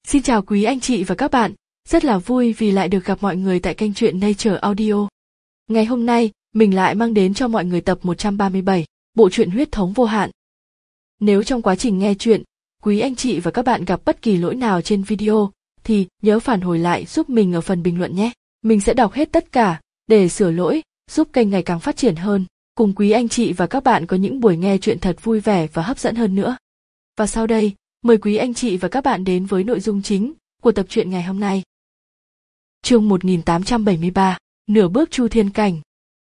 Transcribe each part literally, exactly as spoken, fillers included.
Xin chào quý anh chị và các bạn, rất là vui vì lại được gặp mọi người tại kênh truyện Nature Audio. Ngày hôm nay, mình lại mang đến cho mọi người tập một trăm ba mươi bảy, bộ truyện Huyết thống vô hạn. Nếu trong quá trình nghe truyện, quý anh chị và các bạn gặp bất kỳ lỗi nào trên video, thì nhớ phản hồi lại giúp mình ở phần bình luận nhé. Mình sẽ đọc hết tất cả, để sửa lỗi, giúp kênh ngày càng phát triển hơn, cùng quý anh chị và các bạn có những buổi nghe truyện thật vui vẻ và hấp dẫn hơn nữa. Và sau đây, mời quý anh chị và các bạn đến với nội dung chính của tập truyện ngày hôm nay. Chương một nghìn tám trăm bảy mươi ba, nửa bước chu thiên cảnh.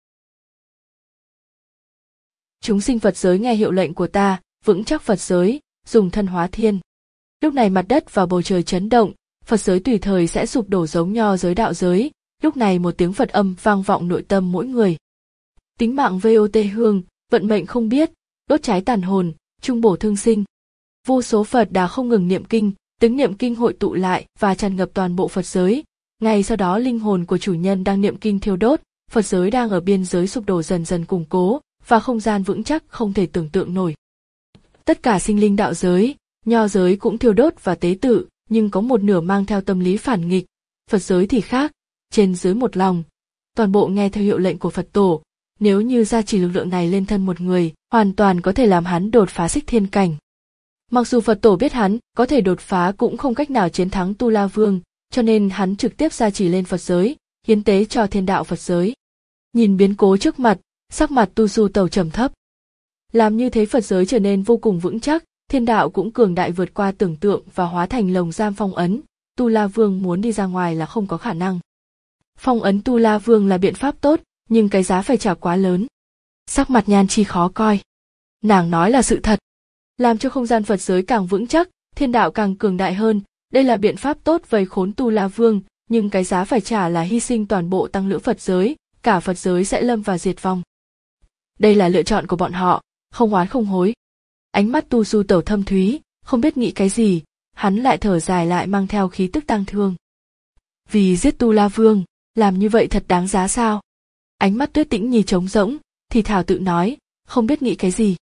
Chúng sinh Phật giới nghe hiệu lệnh của ta, vững chắc Phật giới, dùng thân hóa thiên. Lúc này mặt đất và bầu trời chấn động, Phật giới tùy thời sẽ sụp đổ giống nho giới đạo giới. Lúc này một tiếng Phật âm vang vọng nội tâm mỗi người. Tính mạng vốt hương, vận mệnh không biết, đốt cháy tàn hồn, trung bổ thương sinh. Vô số Phật đã không ngừng niệm kinh, tiếng niệm kinh hội tụ lại và tràn ngập toàn bộ Phật giới. Ngay sau đó linh hồn của chủ nhân đang niệm kinh thiêu đốt, Phật giới đang ở biên giới sụp đổ dần dần củng cố và không gian vững chắc không thể tưởng tượng nổi. Tất cả sinh linh đạo giới, nho giới cũng thiêu đốt và tế tự, nhưng có một nửa mang theo tâm lý phản nghịch. Phật giới thì khác, trên dưới một lòng, toàn bộ nghe theo hiệu lệnh của Phật tổ. Nếu như gia trì lực lượng này lên thân một người, hoàn toàn có thể làm hắn đột phá xích thiên cảnh. Mặc dù Phật tổ biết hắn có thể đột phá cũng không cách nào chiến thắng Tu La Vương, cho nên hắn trực tiếp gia trì lên Phật giới, hiến tế cho thiên đạo Phật giới. Nhìn biến cố trước mặt, sắc mặt Tu Du Tẩu trầm thấp. Làm như thế Phật giới trở nên vô cùng vững chắc, thiên đạo cũng cường đại vượt qua tưởng tượng và hóa thành lồng giam phong ấn. Tu La Vương muốn đi ra ngoài là không có khả năng. Phong ấn Tu La Vương là biện pháp tốt, nhưng cái giá phải trả quá lớn. Sắc mặt Nhan Chi khó coi. Nàng nói là sự thật. Làm cho không gian Phật giới càng vững chắc, thiên đạo càng cường đại hơn, đây là biện pháp tốt vây khốn Tu La Vương, nhưng cái giá phải trả là hy sinh toàn bộ tăng lữ Phật giới, cả Phật giới sẽ lâm vào diệt vong. Đây là lựa chọn của bọn họ, không oán không hối. Ánh mắt Tu Du Tẩu thâm thúy, không biết nghĩ cái gì, hắn lại thở dài lại mang theo khí tức tang thương. Vì giết Tu La Vương, làm như vậy thật đáng giá sao? Ánh mắt Tuyết Tĩnh Nhi trống rỗng, thì thảo tự nói, không biết nghĩ cái gì.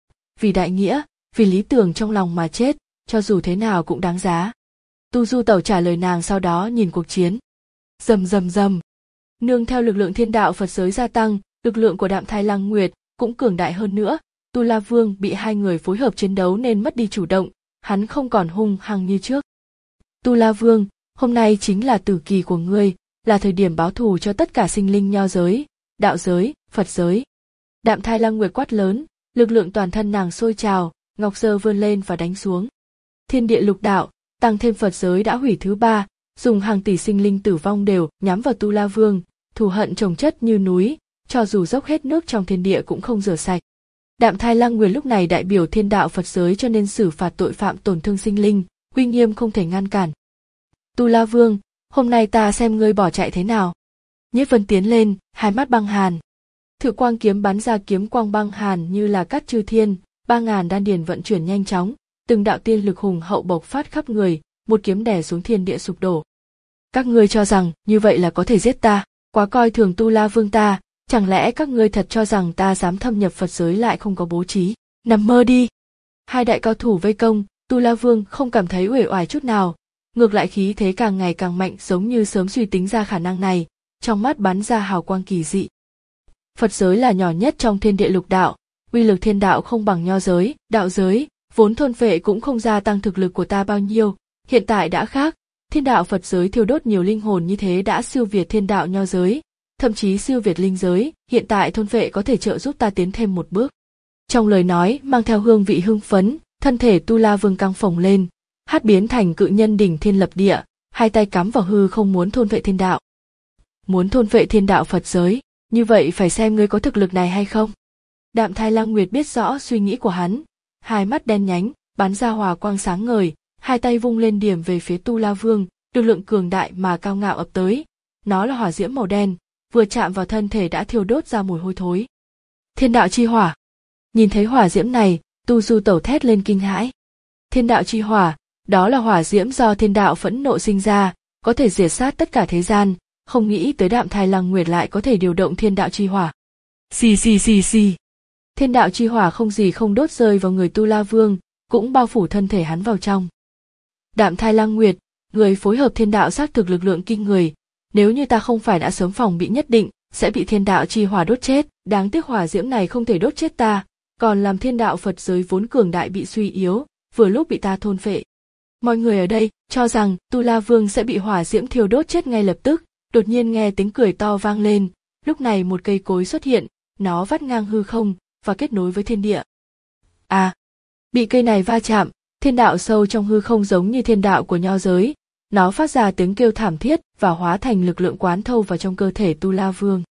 Vì đại nghĩa, vì lý tưởng trong lòng mà chết, cho dù thế nào cũng đáng giá. Tu Du Tẩu trả lời nàng sau đó nhìn cuộc chiến. Rầm rầm rầm. Nương theo lực lượng thiên đạo Phật giới gia tăng, lực lượng của Đạm Thai Lăng Nguyệt cũng cường đại hơn nữa. Tu La Vương bị hai người phối hợp chiến đấu nên mất đi chủ động, hắn không còn hung hăng như trước. Tu La Vương, hôm nay chính là tử kỳ của ngươi, là thời điểm báo thù cho tất cả sinh linh nho giới, đạo giới, Phật giới. Đạm Thai Lăng Nguyệt quát lớn, lực lượng toàn thân nàng sôi trào, ngọc giơ vươn lên và đánh xuống. Thiên địa lục đạo, tăng thêm Phật giới đã hủy thứ ba, dùng hàng tỷ sinh linh tử vong đều nhắm vào Tu La Vương, thù hận chồng chất như núi, cho dù dốc hết nước trong thiên địa cũng không rửa sạch. Đạm Thai Lăng Nguyệt lúc này đại biểu thiên đạo Phật giới cho nên xử phạt tội phạm tổn thương sinh linh, uy nghiêm không thể ngăn cản. Tu La Vương, hôm nay ta xem ngươi bỏ chạy thế nào. Nhiếp Vân tiến lên, hai mắt băng hàn. Thự quang kiếm bắn ra kiếm quang băng hàn như là cắt chư thiên, ba ngàn đan điền vận chuyển nhanh chóng, từng đạo tiên lực hùng hậu bộc phát khắp người, một kiếm đè xuống thiên địa sụp đổ. Các ngươi cho rằng như vậy là có thể giết ta, quá coi thường Tu La Vương ta, chẳng lẽ các ngươi thật cho rằng ta dám thâm nhập Phật giới lại không có bố trí, nằm mơ đi. Hai đại cao thủ vây công, Tu La Vương không cảm thấy uể oải chút nào, ngược lại khí thế càng ngày càng mạnh giống như sớm suy tính ra khả năng này, trong mắt bắn ra hào quang kỳ dị. Phật giới là nhỏ nhất trong thiên địa lục đạo, uy lực thiên đạo không bằng nho giới, đạo giới, vốn thôn phệ cũng không gia tăng thực lực của ta bao nhiêu, hiện tại đã khác, thiên đạo Phật giới thiêu đốt nhiều linh hồn như thế đã siêu việt thiên đạo nho giới, thậm chí siêu việt linh giới, hiện tại thôn phệ có thể trợ giúp ta tiến thêm một bước. Trong lời nói mang theo hương vị hưng phấn, thân thể Tu La Vương căng phồng lên, hát biến thành cự nhân đỉnh thiên lập địa, hai tay cắm vào hư không muốn thôn phệ thiên đạo. Muốn thôn phệ thiên đạo Phật giới, như vậy phải xem ngươi có thực lực này hay không. Đạm Thai Lăng Nguyệt biết rõ suy nghĩ của hắn, hai mắt đen nhánh, bắn ra hòa quang sáng ngời, hai tay vung lên điểm về phía Tu La Vương, lực lượng cường đại mà cao ngạo ập tới. Nó là hỏa diễm màu đen, vừa chạm vào thân thể đã thiêu đốt ra mùi hôi thối. Thiên đạo chi hỏa. Nhìn thấy hỏa diễm này, Tu Du Tẩu thét lên kinh hãi. Thiên đạo chi hỏa, đó là hỏa diễm do thiên đạo phẫn nộ sinh ra, có thể diệt sát tất cả thế gian, không nghĩ tới Đạm Thai Lăng Nguyệt lại có thể điều động thiên đạo chi hỏa. Xì xì xì xì. Thiên đạo chi hỏa không gì không đốt rơi vào người Tu La Vương, cũng bao phủ thân thể hắn vào trong. Đạm Thai Lăng Nguyệt, Người phối hợp thiên đạo xác thực lực lượng kinh người, nếu như ta không phải đã sớm phòng bị nhất định sẽ bị thiên đạo chi hỏa đốt chết, đáng tiếc hỏa diễm này không thể đốt chết ta, còn làm thiên đạo Phật giới vốn cường đại bị suy yếu, vừa lúc bị ta thôn phệ. Mọi người ở đây cho rằng Tu La Vương sẽ bị hỏa diễm thiêu đốt chết ngay lập tức, đột nhiên nghe tiếng cười to vang lên, lúc này một cây cối xuất hiện, nó vắt ngang hư không và kết nối với thiên địa. À, bị cây này va chạm, thiên đạo sâu trong hư không giống như thiên đạo của nho giới, nó phát ra tiếng kêu thảm thiết và hóa thành lực lượng quán thâu vào trong cơ thể Tu La Vương.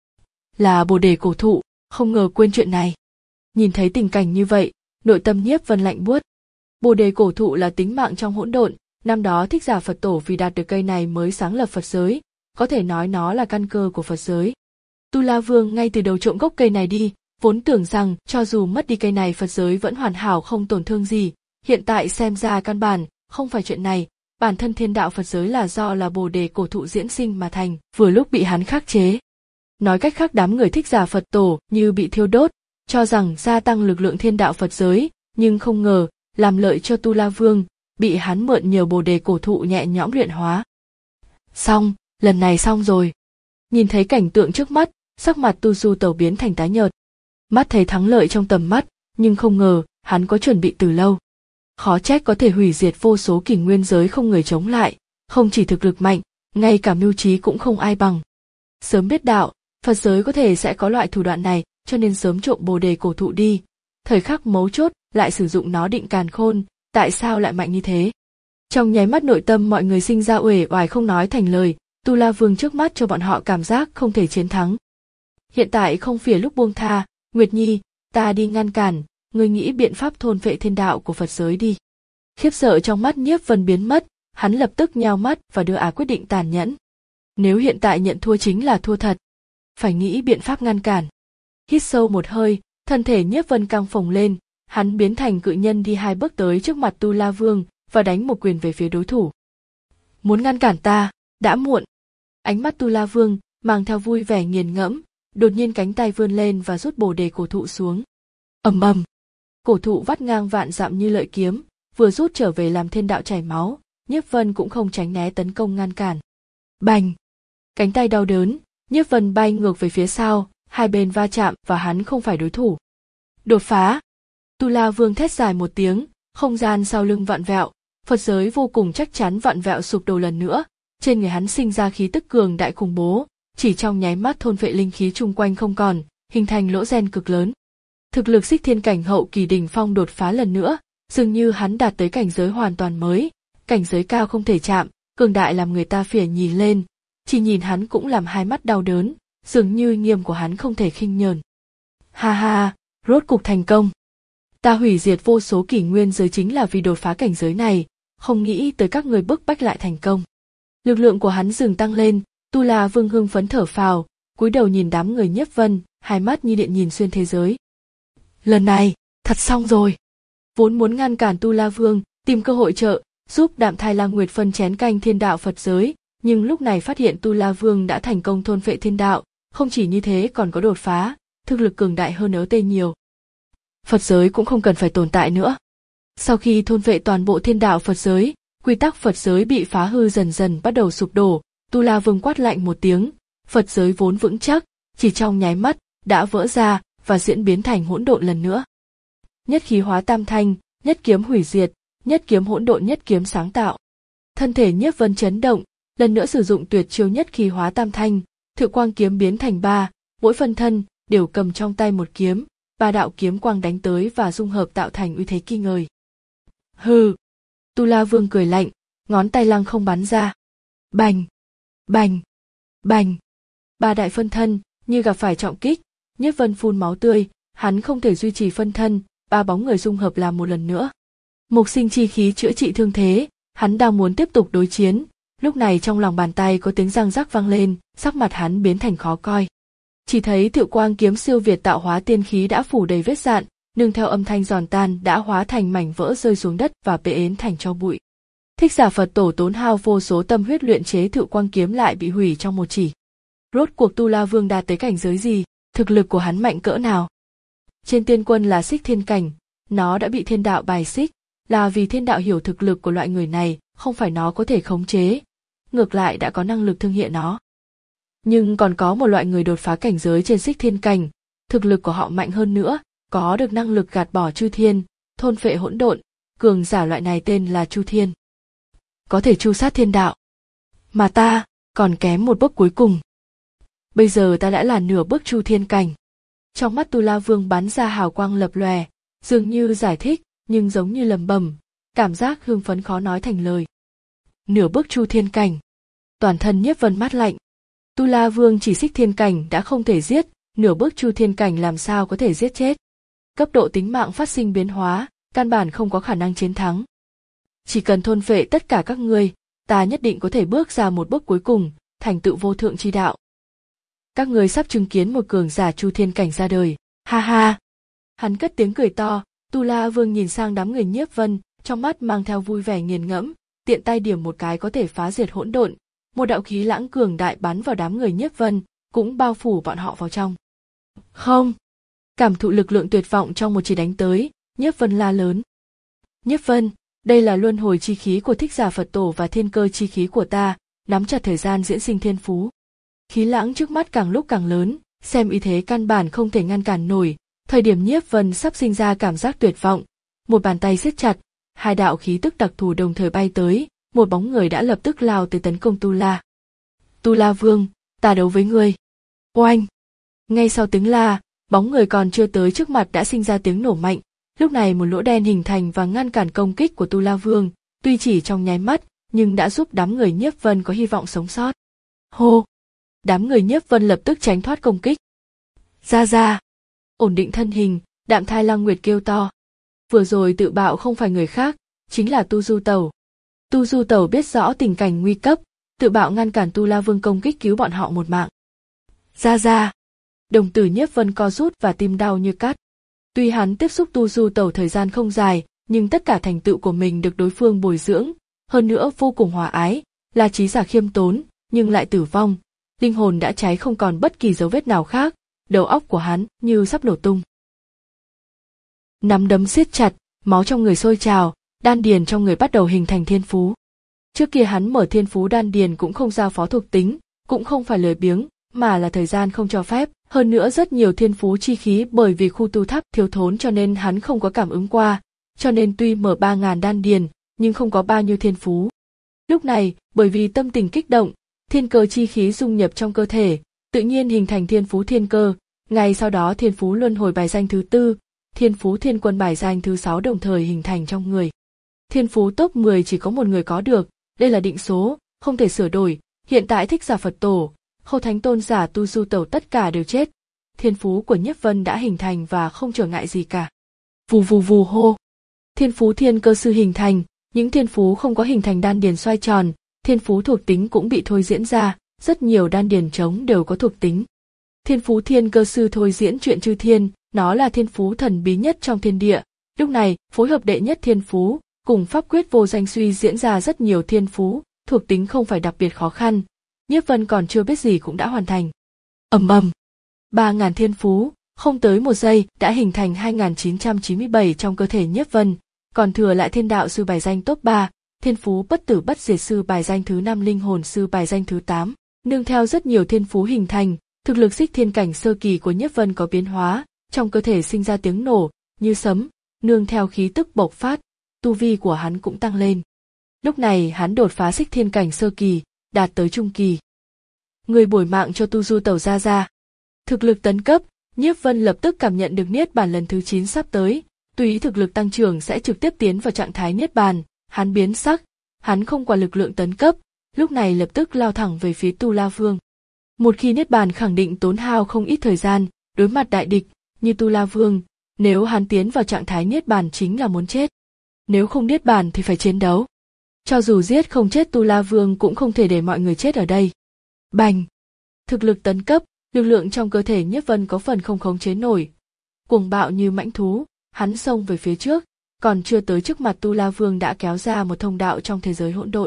Là Bồ Đề cổ thụ, không ngờ quên chuyện này. Nhìn thấy tình cảnh như vậy, nội tâm Nhiếp Vân lạnh buốt. Bồ Đề cổ thụ là tính mạng trong hỗn độn, năm đó Thích Giả Phật Tổ vì đạt được cây này mới sáng lập Phật giới, có thể nói nó là căn cơ của Phật giới. Tu La Vương ngay từ đầu trộm gốc cây này đi, vốn tưởng rằng cho dù mất đi cây này Phật giới vẫn hoàn hảo không tổn thương gì, hiện tại xem ra căn bản không phải chuyện này, bản thân thiên đạo Phật giới là do là Bồ Đề cổ thụ diễn sinh mà thành, vừa lúc bị hắn khắc chế. Nói cách khác đám người Thích Giả Phật Tổ như bị thiêu đốt, cho rằng gia tăng lực lượng thiên đạo Phật giới, nhưng không ngờ làm lợi cho Tu La Vương, bị hắn mượn nhiều Bồ Đề cổ thụ nhẹ nhõm luyện hóa. Xong, lần này xong rồi. Nhìn thấy cảnh tượng trước mắt, sắc mặt Tu Du Tẩu biến thành tái nhợt. Mắt thấy thắng lợi trong tầm mắt, nhưng không ngờ hắn có chuẩn bị từ lâu. Khó trách có thể hủy diệt vô số kỷ nguyên giới không người chống lại, không chỉ thực lực mạnh, ngay cả mưu trí cũng không ai bằng. Sớm biết đạo, Phật giới có thể sẽ có loại thủ đoạn này, cho nên sớm trộm Bồ Đề cổ thụ đi. Thời khắc mấu chốt lại sử dụng nó định càn khôn, tại sao lại mạnh như thế? Trong nháy mắt nội tâm mọi người sinh ra uể oải không nói thành lời, Tu La Vương trước mắt cho bọn họ cảm giác không thể chiến thắng. Hiện tại không phải lúc buông tha, Nguyệt Nhi, ta đi ngăn cản, ngươi nghĩ biện pháp thôn phệ thiên đạo của Phật giới đi. Khiếp sợ trong mắt Nhiếp Vân biến mất, hắn lập tức nheo mắt và đưa á quyết định tàn nhẫn. Nếu hiện tại nhận thua chính là thua thật, phải nghĩ biện pháp ngăn cản. Hít sâu một hơi, thân thể Nhiếp Vân căng phồng lên, hắn biến thành cự nhân đi hai bước tới trước mặt Tu La Vương và đánh một quyền về phía đối thủ. Muốn ngăn cản ta, đã muộn. Ánh mắt Tu La Vương mang theo vui vẻ nghiền ngẫm, đột nhiên cánh tay vươn lên và rút Bồ Đề cổ thụ xuống. Ầm ầm, cổ thụ vắt ngang vạn dặm như lợi kiếm, vừa rút trở về làm thiên đạo chảy máu, Nhiếp Vân cũng không tránh né tấn công ngăn cản. Bành, cánh tay đau đớn, Nhiếp Vân bay ngược về phía sau, hai bên va chạm và hắn không phải đối thủ. Đột phá! Tu La Vương thét dài một tiếng, không gian sau lưng vặn vẹo, Phật giới vô cùng chắc chắn vặn vẹo sụp đổ lần nữa, trên người hắn sinh ra khí tức cường đại khủng bố, chỉ trong nháy mắt thôn phệ linh khí chung quanh không còn, hình thành lỗ gen cực lớn. Thực lực Xích Thiên cảnh hậu kỳ đỉnh phong đột phá lần nữa, dường như hắn đạt tới cảnh giới hoàn toàn mới, cảnh giới cao không thể chạm, cường đại làm người ta phìa nhìn lên, chỉ nhìn hắn cũng làm hai mắt đau đớn, dường như nghiêm của hắn không thể khinh nhờn. Ha ha, rốt cục thành công. Ta hủy diệt vô số kỷ nguyên giới chính là vì đột phá cảnh giới này, không nghĩ tới các người bức bách lại thành công. Lực lượng của hắn dừng tăng lên, Tu La Vương hưng phấn thở phào, cúi đầu nhìn đám người Nhiếp Vân, hai mắt như điện nhìn xuyên thế giới. Lần này, thật xong rồi. Vốn muốn ngăn cản Tu La Vương, tìm cơ hội trợ, giúp Đạm Thai Lang Nguyệt phân chén canh thiên đạo Phật giới, nhưng lúc này phát hiện Tu La Vương đã thành công thôn phệ thiên đạo, không chỉ như thế còn có đột phá, thực lực cường đại hơn ớ tê nhiều. Phật giới cũng không cần phải tồn tại nữa. Sau khi thôn phệ toàn bộ thiên đạo Phật giới, quy tắc Phật giới bị phá hư dần dần bắt đầu sụp đổ, Tu La Vương quát lạnh một tiếng, Phật giới vốn vững chắc, chỉ trong nháy mắt đã vỡ ra và diễn biến thành hỗn độn lần nữa. Nhất khí hóa tam thanh, nhất kiếm hủy diệt, nhất kiếm hỗn độn, nhất kiếm sáng tạo. Thân thể Nhiếp Vân chấn động, lần nữa sử dụng tuyệt chiêu nhất khí hóa tam thanh, Thự Quang kiếm biến thành ba, mỗi phân thân đều cầm trong tay một kiếm, ba đạo kiếm quang đánh tới và dung hợp tạo thành uy thế kinh người. Hừ! Tu La Vương cười lạnh, ngón tay lăng không bắn ra. Bành! Bành! Bành! Ba đại phân thân như gặp phải trọng kích, Nhiếp Vân phun máu tươi, hắn không thể duy trì phân thân, ba bóng người dung hợp làm một lần nữa. Mục sinh chi khí chữa trị thương thế, hắn đang muốn tiếp tục đối chiến, lúc này trong lòng bàn tay có tiếng răng rắc vang lên, sắc mặt hắn biến thành khó coi. Chỉ thấy Thự Quang kiếm siêu việt tạo hóa tiên khí đã phủ đầy vết dạn, nương theo âm thanh giòn tan đã hóa thành mảnh vỡ rơi xuống đất và bể ến thành tro bụi. Thích Giả Phật Tổ tốn hao vô số tâm huyết luyện chế Thự Quang kiếm lại bị hủy trong một chỉ. Rốt cuộc Tu La Vương đạt tới cảnh giới gì, thực lực của hắn mạnh cỡ nào? Trên tiên quân là Xích Thiên cảnh, nó đã bị thiên đạo bài xích, là vì thiên đạo hiểu thực lực của loại người này không phải nó có thể khống chế, ngược lại đã có năng lực thương hiện nó. Nhưng còn có một loại người đột phá cảnh giới trên Xích Thiên cảnh, thực lực của họ mạnh hơn nữa, có được năng lực gạt bỏ chư thiên, thôn phệ hỗn độn, cường giả loại này tên là Chu Thiên. Có thể chu sát thiên đạo. Mà ta, còn kém một bước cuối cùng. Bây giờ ta đã là nửa bước Chu Thiên cảnh. Trong mắt Tu La Vương bắn ra hào quang lập lòe, dường như giải thích, nhưng giống như lẩm bẩm, cảm giác hưng phấn khó nói thành lời. Nửa bước Chu Thiên cảnh. Toàn thân Nhiếp Vân mát lạnh. Tu La Vương chỉ Xích Thiên cảnh đã không thể giết, nửa bước Chu Thiên cảnh làm sao có thể giết chết. Cấp độ tính mạng phát sinh biến hóa, căn bản không có khả năng chiến thắng. Chỉ cần thôn phệ tất cả các ngươi, ta nhất định có thể bước ra một bước cuối cùng, thành tựu vô thượng chi đạo. Các ngươi sắp chứng kiến một cường giả Chu Thiên cảnh ra đời, ha ha. Hắn cất tiếng cười to, Tu La Vương nhìn sang đám người Nhiếp Vân, trong mắt mang theo vui vẻ nghiền ngẫm, tiện tay điểm một cái có thể phá diệt hỗn độn, một đạo khí lãng cường đại bắn vào đám người Nhiếp Vân, cũng bao phủ bọn họ vào trong. Không! Cảm thụ lực lượng tuyệt vọng trong một chỉ đánh tới, Nhiếp Vân la lớn. Nhiếp Vân, đây là luân hồi chi khí của Thích Giả Phật Tổ và thiên cơ chi khí của ta, nắm chặt thời gian diễn sinh thiên phú. Khí lãng trước mắt càng lúc càng lớn, xem ý thế căn bản không thể ngăn cản nổi, thời điểm Nhiếp Vân sắp sinh ra cảm giác tuyệt vọng, một bàn tay siết chặt, hai đạo khí tức đặc thù đồng thời bay tới, một bóng người đã lập tức lao tới tấn công Tu La. Tu La Vương, ta đấu với ngươi. Oanh! Ngay sau tiếng la, bóng người còn chưa tới trước mặt đã sinh ra tiếng nổ mạnh, lúc này một lỗ đen hình thành và ngăn cản công kích của Tu La Vương, tuy chỉ trong nháy mắt, nhưng đã giúp đám người Nhiếp Vân có hy vọng sống sót. Hô! Đám người Nhiếp Vân lập tức tránh thoát công kích. Ra ra! Ổn định thân hình, Đạm Thai Lăng Nguyệt kêu to. Vừa rồi tự bạo không phải người khác, chính là Tu Du Tẩu. Tu Du Tẩu biết rõ tình cảnh nguy cấp, tự bạo ngăn cản Tu La Vương công kích cứu bọn họ một mạng. Ra ra! Đồng tử Nhiếp Vân co rút và tim đau như cắt. Tuy hắn tiếp xúc Tu Du Tẩu thời gian không dài, nhưng tất cả thành tựu của mình được đối phương bồi dưỡng, hơn nữa vô cùng hòa ái, là trí giả khiêm tốn, nhưng lại tử vong. Linh hồn đã cháy không còn bất kỳ dấu vết nào khác, đầu óc của hắn như sắp nổ tung. Nắm đấm siết chặt, máu trong người sôi trào, đan điền trong người bắt đầu hình thành thiên phú. Trước kia hắn mở thiên phú đan điền cũng không giao phó thuộc tính, cũng không phải lười biếng, mà là thời gian không cho phép, hơn nữa rất nhiều thiên phú chi khí bởi vì khu tu tháp thiếu thốn cho nên hắn không có cảm ứng qua, cho nên tuy mở ba ngàn đan điền, nhưng không có bao nhiêu thiên phú. Lúc này, bởi vì tâm tình kích động, thiên cơ chi khí dung nhập trong cơ thể, tự nhiên hình thành thiên phú thiên cơ, ngay sau đó thiên phú luân hồi bài danh thứ tư, thiên phú thiên quân bài danh thứ sáu đồng thời hình thành trong người. Thiên phú top mười chỉ có một người có được, đây là định số, không thể sửa đổi, hiện tại Thích Giả Phật Tổ, Khâu Thánh Tôn giả Tu Du Tẩu tất cả đều chết. Thiên phú của Nhiếp Vân đã hình thành và không trở ngại gì cả. Vù vù vù hô. Thiên phú thiên cơ sư hình thành, những thiên phú không có hình thành đan điền xoay tròn, thiên phú thuộc tính cũng bị thôi diễn ra, rất nhiều đan điền trống đều có thuộc tính. Thiên phú thiên cơ sư thôi diễn chuyện chư thiên, nó là thiên phú thần bí nhất trong thiên địa. Lúc này, phối hợp đệ nhất thiên phú, cùng pháp quyết vô danh suy diễn ra rất nhiều thiên phú, thuộc tính không phải đặc biệt khó khăn. Nhiếp Vân còn chưa biết gì cũng đã hoàn thành. Ầm ầm. Ba ngàn thiên phú, không tới một giây đã hình thành hai nghìn chín trăm chín mươi bảy trong cơ thể Nhiếp Vân, còn thừa lại thiên đạo sư bài danh top ba, thiên phú bất tử bất diệt sư bài danh thứ năm, linh hồn sư bài danh thứ tám, nương theo rất nhiều thiên phú hình thành, thực lực Xích Thiên cảnh sơ kỳ của Nhiếp Vân có biến hóa, trong cơ thể sinh ra tiếng nổ như sấm, nương theo khí tức bộc phát, tu vi của hắn cũng tăng lên. Lúc này hắn đột phá Xích Thiên cảnh sơ kỳ, đạt tới trung kỳ. Người bồi mạng cho Tu Du Tẩu ra ra. Thực lực tấn cấp, Nhiếp Vân lập tức cảm nhận được niết bàn lần thứ chín sắp tới, tùy thực lực tăng trưởng sẽ trực tiếp tiến vào trạng thái niết bàn, hắn biến sắc, hắn không quản lực lượng tấn cấp, lúc này lập tức lao thẳng về phía Tu La Vương. Một khi niết bàn khẳng định tốn hao không ít thời gian, đối mặt đại địch như Tu La Vương, nếu hắn tiến vào trạng thái niết bàn chính là muốn chết. Nếu không niết bàn thì phải chiến đấu. Cho dù giết không chết Tu La Vương cũng không thể để mọi người chết ở đây. Bành! Thực lực tấn cấp, lực lượng trong cơ thể Nhiếp Vân có phần không khống chế nổi. Cuồng bạo như mãnh thú, hắn xông về phía trước, còn chưa tới trước mặt Tu La Vương đã kéo ra một thông đạo trong thế giới hỗn độn.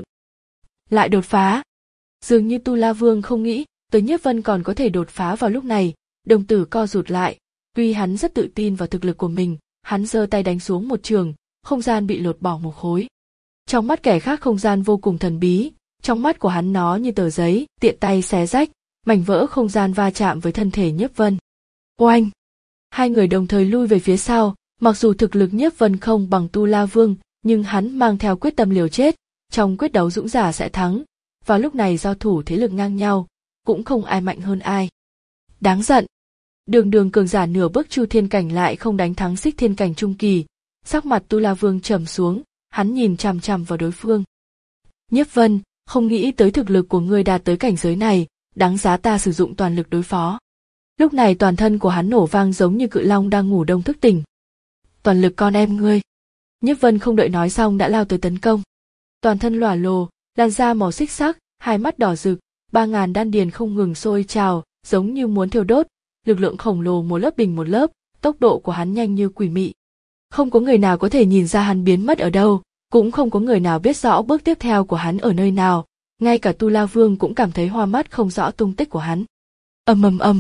Lại đột phá! Dường như Tu La Vương không nghĩ tới Nhiếp Vân còn có thể đột phá vào lúc này, đồng tử co rụt lại. Tuy hắn rất tự tin vào thực lực của mình, hắn giơ tay đánh xuống một trường, không gian bị lột bỏ một khối. Trong mắt kẻ khác không gian vô cùng thần bí, trong mắt của hắn nó như tờ giấy, tiện tay xé rách, mảnh vỡ không gian va chạm với thân thể Nhiếp Vân. Oanh! Hai người đồng thời lui về phía sau, mặc dù thực lực Nhiếp Vân không bằng Tu La Vương, nhưng hắn mang theo quyết tâm liều chết, trong quyết đấu dũng giả sẽ thắng. Vào lúc này giao thủ thế lực ngang nhau, cũng không ai mạnh hơn ai. Đáng giận! Đường đường cường giả nửa bước Chu Thiên cảnh lại không đánh thắng Xích Thiên cảnh trung kỳ, sắc mặt Tu La Vương trầm xuống, hắn nhìn chằm chằm vào đối phương. Nhiếp Vân, không nghĩ tới thực lực của ngươi đạt tới cảnh giới này, đáng giá ta sử dụng toàn lực đối phó. Lúc này toàn thân của hắn nổ vang giống như cự long đang ngủ đông thức tỉnh. Toàn lực con em ngươi. Nhiếp Vân không đợi nói xong đã lao tới tấn công. Toàn thân lỏa lồ, làn da màu xích sắc, hai mắt đỏ rực, ba ngàn đan điền không ngừng sôi trào, giống như muốn thiêu đốt, lực lượng khổng lồ một lớp bình một lớp, tốc độ của hắn nhanh như quỷ mị. Không có người nào có thể nhìn ra hắn biến mất ở đâu, cũng không có người nào biết rõ bước tiếp theo của hắn ở nơi nào, ngay cả Tu La Vương cũng cảm thấy hoa mắt không rõ tung tích của hắn. Ầm ầm ầm.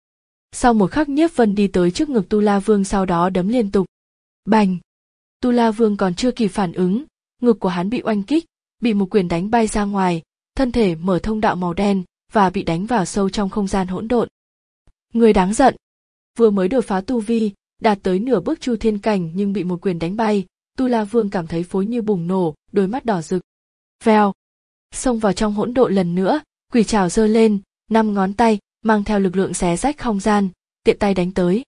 Sau một khắc Nhiếp Vân đi tới trước ngực Tu La Vương, sau đó đấm liên tục. Bành! Tu La Vương còn chưa kịp phản ứng, ngực của hắn bị oanh kích, bị một quyền đánh bay ra ngoài, thân thể mở thông đạo màu đen và bị đánh vào sâu trong không gian hỗn độn. Người đáng giận! Vừa mới đột phá tu vi, đạt tới nửa bước Chu Thiên cảnh nhưng bị một quyền đánh bay, Tu La Vương cảm thấy phối như bùng nổ, đôi mắt đỏ rực. Vèo! Xông vào trong hỗn độn lần nữa, quỷ trảo giơ lên, năm ngón tay mang theo lực lượng xé rách không gian, tiện tay đánh tới.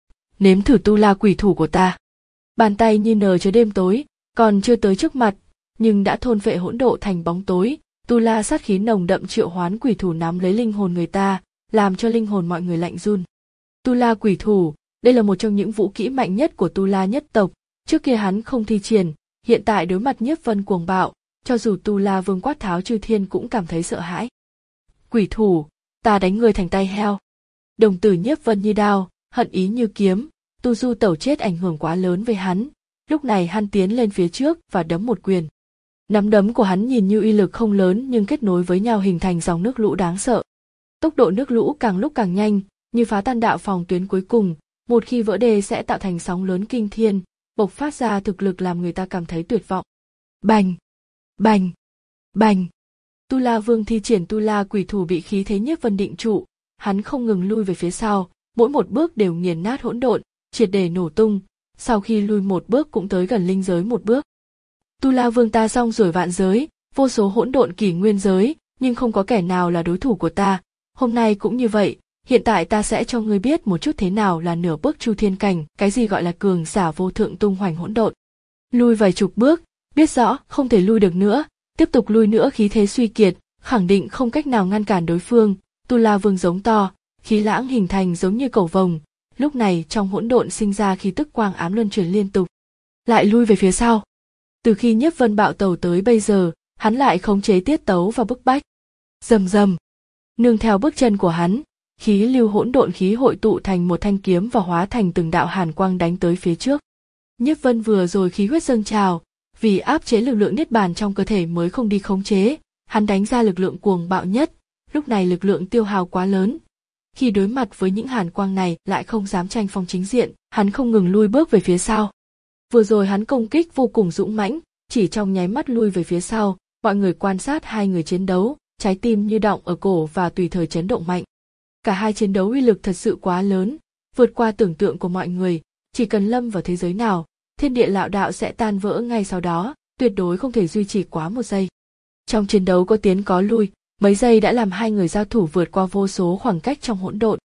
Nếm thử Tu La quỷ thủ của ta. Bàn tay như nờ chứa đêm tối, còn chưa tới trước mặt, nhưng đã thôn phệ hỗn độn thành bóng tối. Tu La sát khí nồng đậm triệu hoán quỷ thủ nắm lấy linh hồn người ta, làm cho linh hồn mọi người lạnh run. Tu La quỷ thủ, đây là một trong những vũ kỹ mạnh nhất của Tu La nhất tộc. Trước kia hắn không thi triển, hiện tại đối mặt Nhiếp Vân cuồng bạo, cho dù Tu La Vương quát tháo chư thiên cũng cảm thấy sợ hãi. Quỷ thủ, ta đánh ngươi thành tay heo. Đồng tử Nhiếp Vân như đao, hận ý như kiếm, Tu Du tẩu chết ảnh hưởng quá lớn với hắn. Lúc này hắn tiến lên phía trước và đấm một quyền. Nắm đấm của hắn nhìn như uy lực không lớn nhưng kết nối với nhau hình thành dòng nước lũ đáng sợ. Tốc độ nước lũ càng lúc càng nhanh, như phá tan đạo phòng tuyến cuối cùng, một khi vỡ đê sẽ tạo thành sóng lớn kinh thiên, bộc phát ra thực lực làm người ta cảm thấy tuyệt vọng. Bành! Bành! Bành! Tu La Vương thi triển Tu La quỷ thủ bị khí thế Nhiếp Vân định trụ, hắn không ngừng lui về phía sau, mỗi một bước đều nghiền nát hỗn độn, triệt để nổ tung, sau khi lui một bước cũng tới gần linh giới một bước. Tu La Vương ta xong rồi vạn giới, vô số hỗn độn kỷ nguyên giới, nhưng không có kẻ nào là đối thủ của ta, hôm nay cũng như vậy, hiện tại ta sẽ cho ngươi biết một chút thế nào là nửa bước Chu Thiên cảnh, cái gì gọi là cường giả vô thượng tung hoành hỗn độn. Lui vài chục bước, biết rõ không thể lui được nữa, tiếp tục lui nữa khí thế suy kiệt, khẳng định không cách nào ngăn cản đối phương. Tu La Vương giống to, khí lãng hình thành giống như cầu vồng, lúc này trong hỗn độn sinh ra khí tức quang ám luân chuyển liên tục. Lại lui về phía sau. Từ khi Nhiếp Vân bạo tẩu tới bây giờ, hắn lại khống chế tiết tấu và bức bách. Rầm rầm. Nương theo bước chân của hắn, khí lưu hỗn độn khí hội tụ thành một thanh kiếm và hóa thành từng đạo hàn quang đánh tới phía trước. Nhiếp Vân vừa rồi khí huyết dâng trào, vì áp chế lực lượng niết bàn trong cơ thể mới không đi khống chế, hắn đánh ra lực lượng cuồng bạo nhất, lúc này lực lượng tiêu hao quá lớn. Khi đối mặt với những hàn quang này lại không dám tranh phong chính diện, hắn không ngừng lui bước về phía sau. Vừa rồi hắn công kích vô cùng dũng mãnh, chỉ trong nháy mắt lui về phía sau, mọi người quan sát hai người chiến đấu, trái tim như động ở cổ và tùy thời chấn động mạnh. Cả hai chiến đấu uy lực thật sự quá lớn, vượt qua tưởng tượng của mọi người, chỉ cần lâm vào thế giới nào, thiên địa lạo đạo sẽ tan vỡ ngay sau đó, tuyệt đối không thể duy trì quá một giây. Trong chiến đấu có tiến có lui, mấy giây đã làm hai người giao thủ vượt qua vô số khoảng cách trong hỗn độn.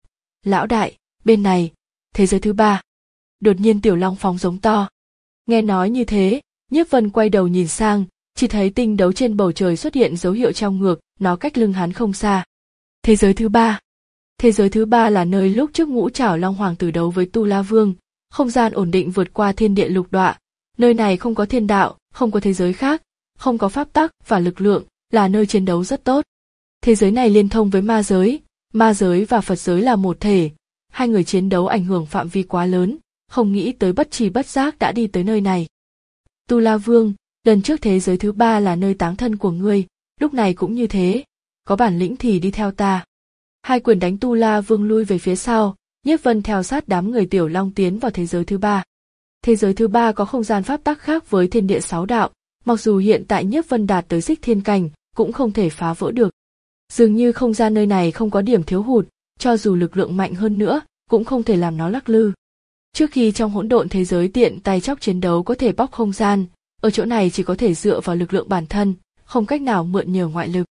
Lão đại, bên này, thế giới thứ ba. Đột nhiên Tiểu Long phóng giống to. Nghe nói như thế, Nhiếp Vân quay đầu nhìn sang, chỉ thấy tinh đấu trên bầu trời xuất hiện dấu hiệu treo ngược, nó cách lưng hắn không xa. Thế giới thứ ba. Thế giới thứ ba là nơi lúc trước Ngũ Trảo Long Hoàng tử đấu với Tu La Vương, không gian ổn định vượt qua thiên địa lục đọa, nơi này không có thiên đạo, không có thế giới khác, không có pháp tắc và lực lượng, là nơi chiến đấu rất tốt. Thế giới này liên thông với ma giới, ma giới và Phật giới là một thể, hai người chiến đấu ảnh hưởng phạm vi quá lớn, không nghĩ tới bất trì bất giác đã đi tới nơi này. Tu La Vương, lần trước thế giới thứ ba là nơi táng thân của ngươi, lúc này cũng như thế, có bản lĩnh thì đi theo ta. Hai quyền đánh Tu La Vương lui về phía sau, Nhiếp Vân theo sát đám người Tiểu Long tiến vào thế giới thứ ba. Thế giới thứ ba có không gian pháp tắc khác với thiên địa sáu đạo, Mặc dù hiện tại Nhiếp Vân đạt tới xích thiên cảnh, cũng không thể phá vỡ được. Dường như không gian nơi này không có điểm thiếu hụt, cho dù lực lượng mạnh hơn nữa, cũng không thể làm nó lắc lư. Trước khi trong hỗn độn thế giới tiện tay chóc chiến đấu có thể bóc không gian, ở chỗ này chỉ có thể dựa vào lực lượng bản thân, không cách nào mượn nhờ ngoại lực.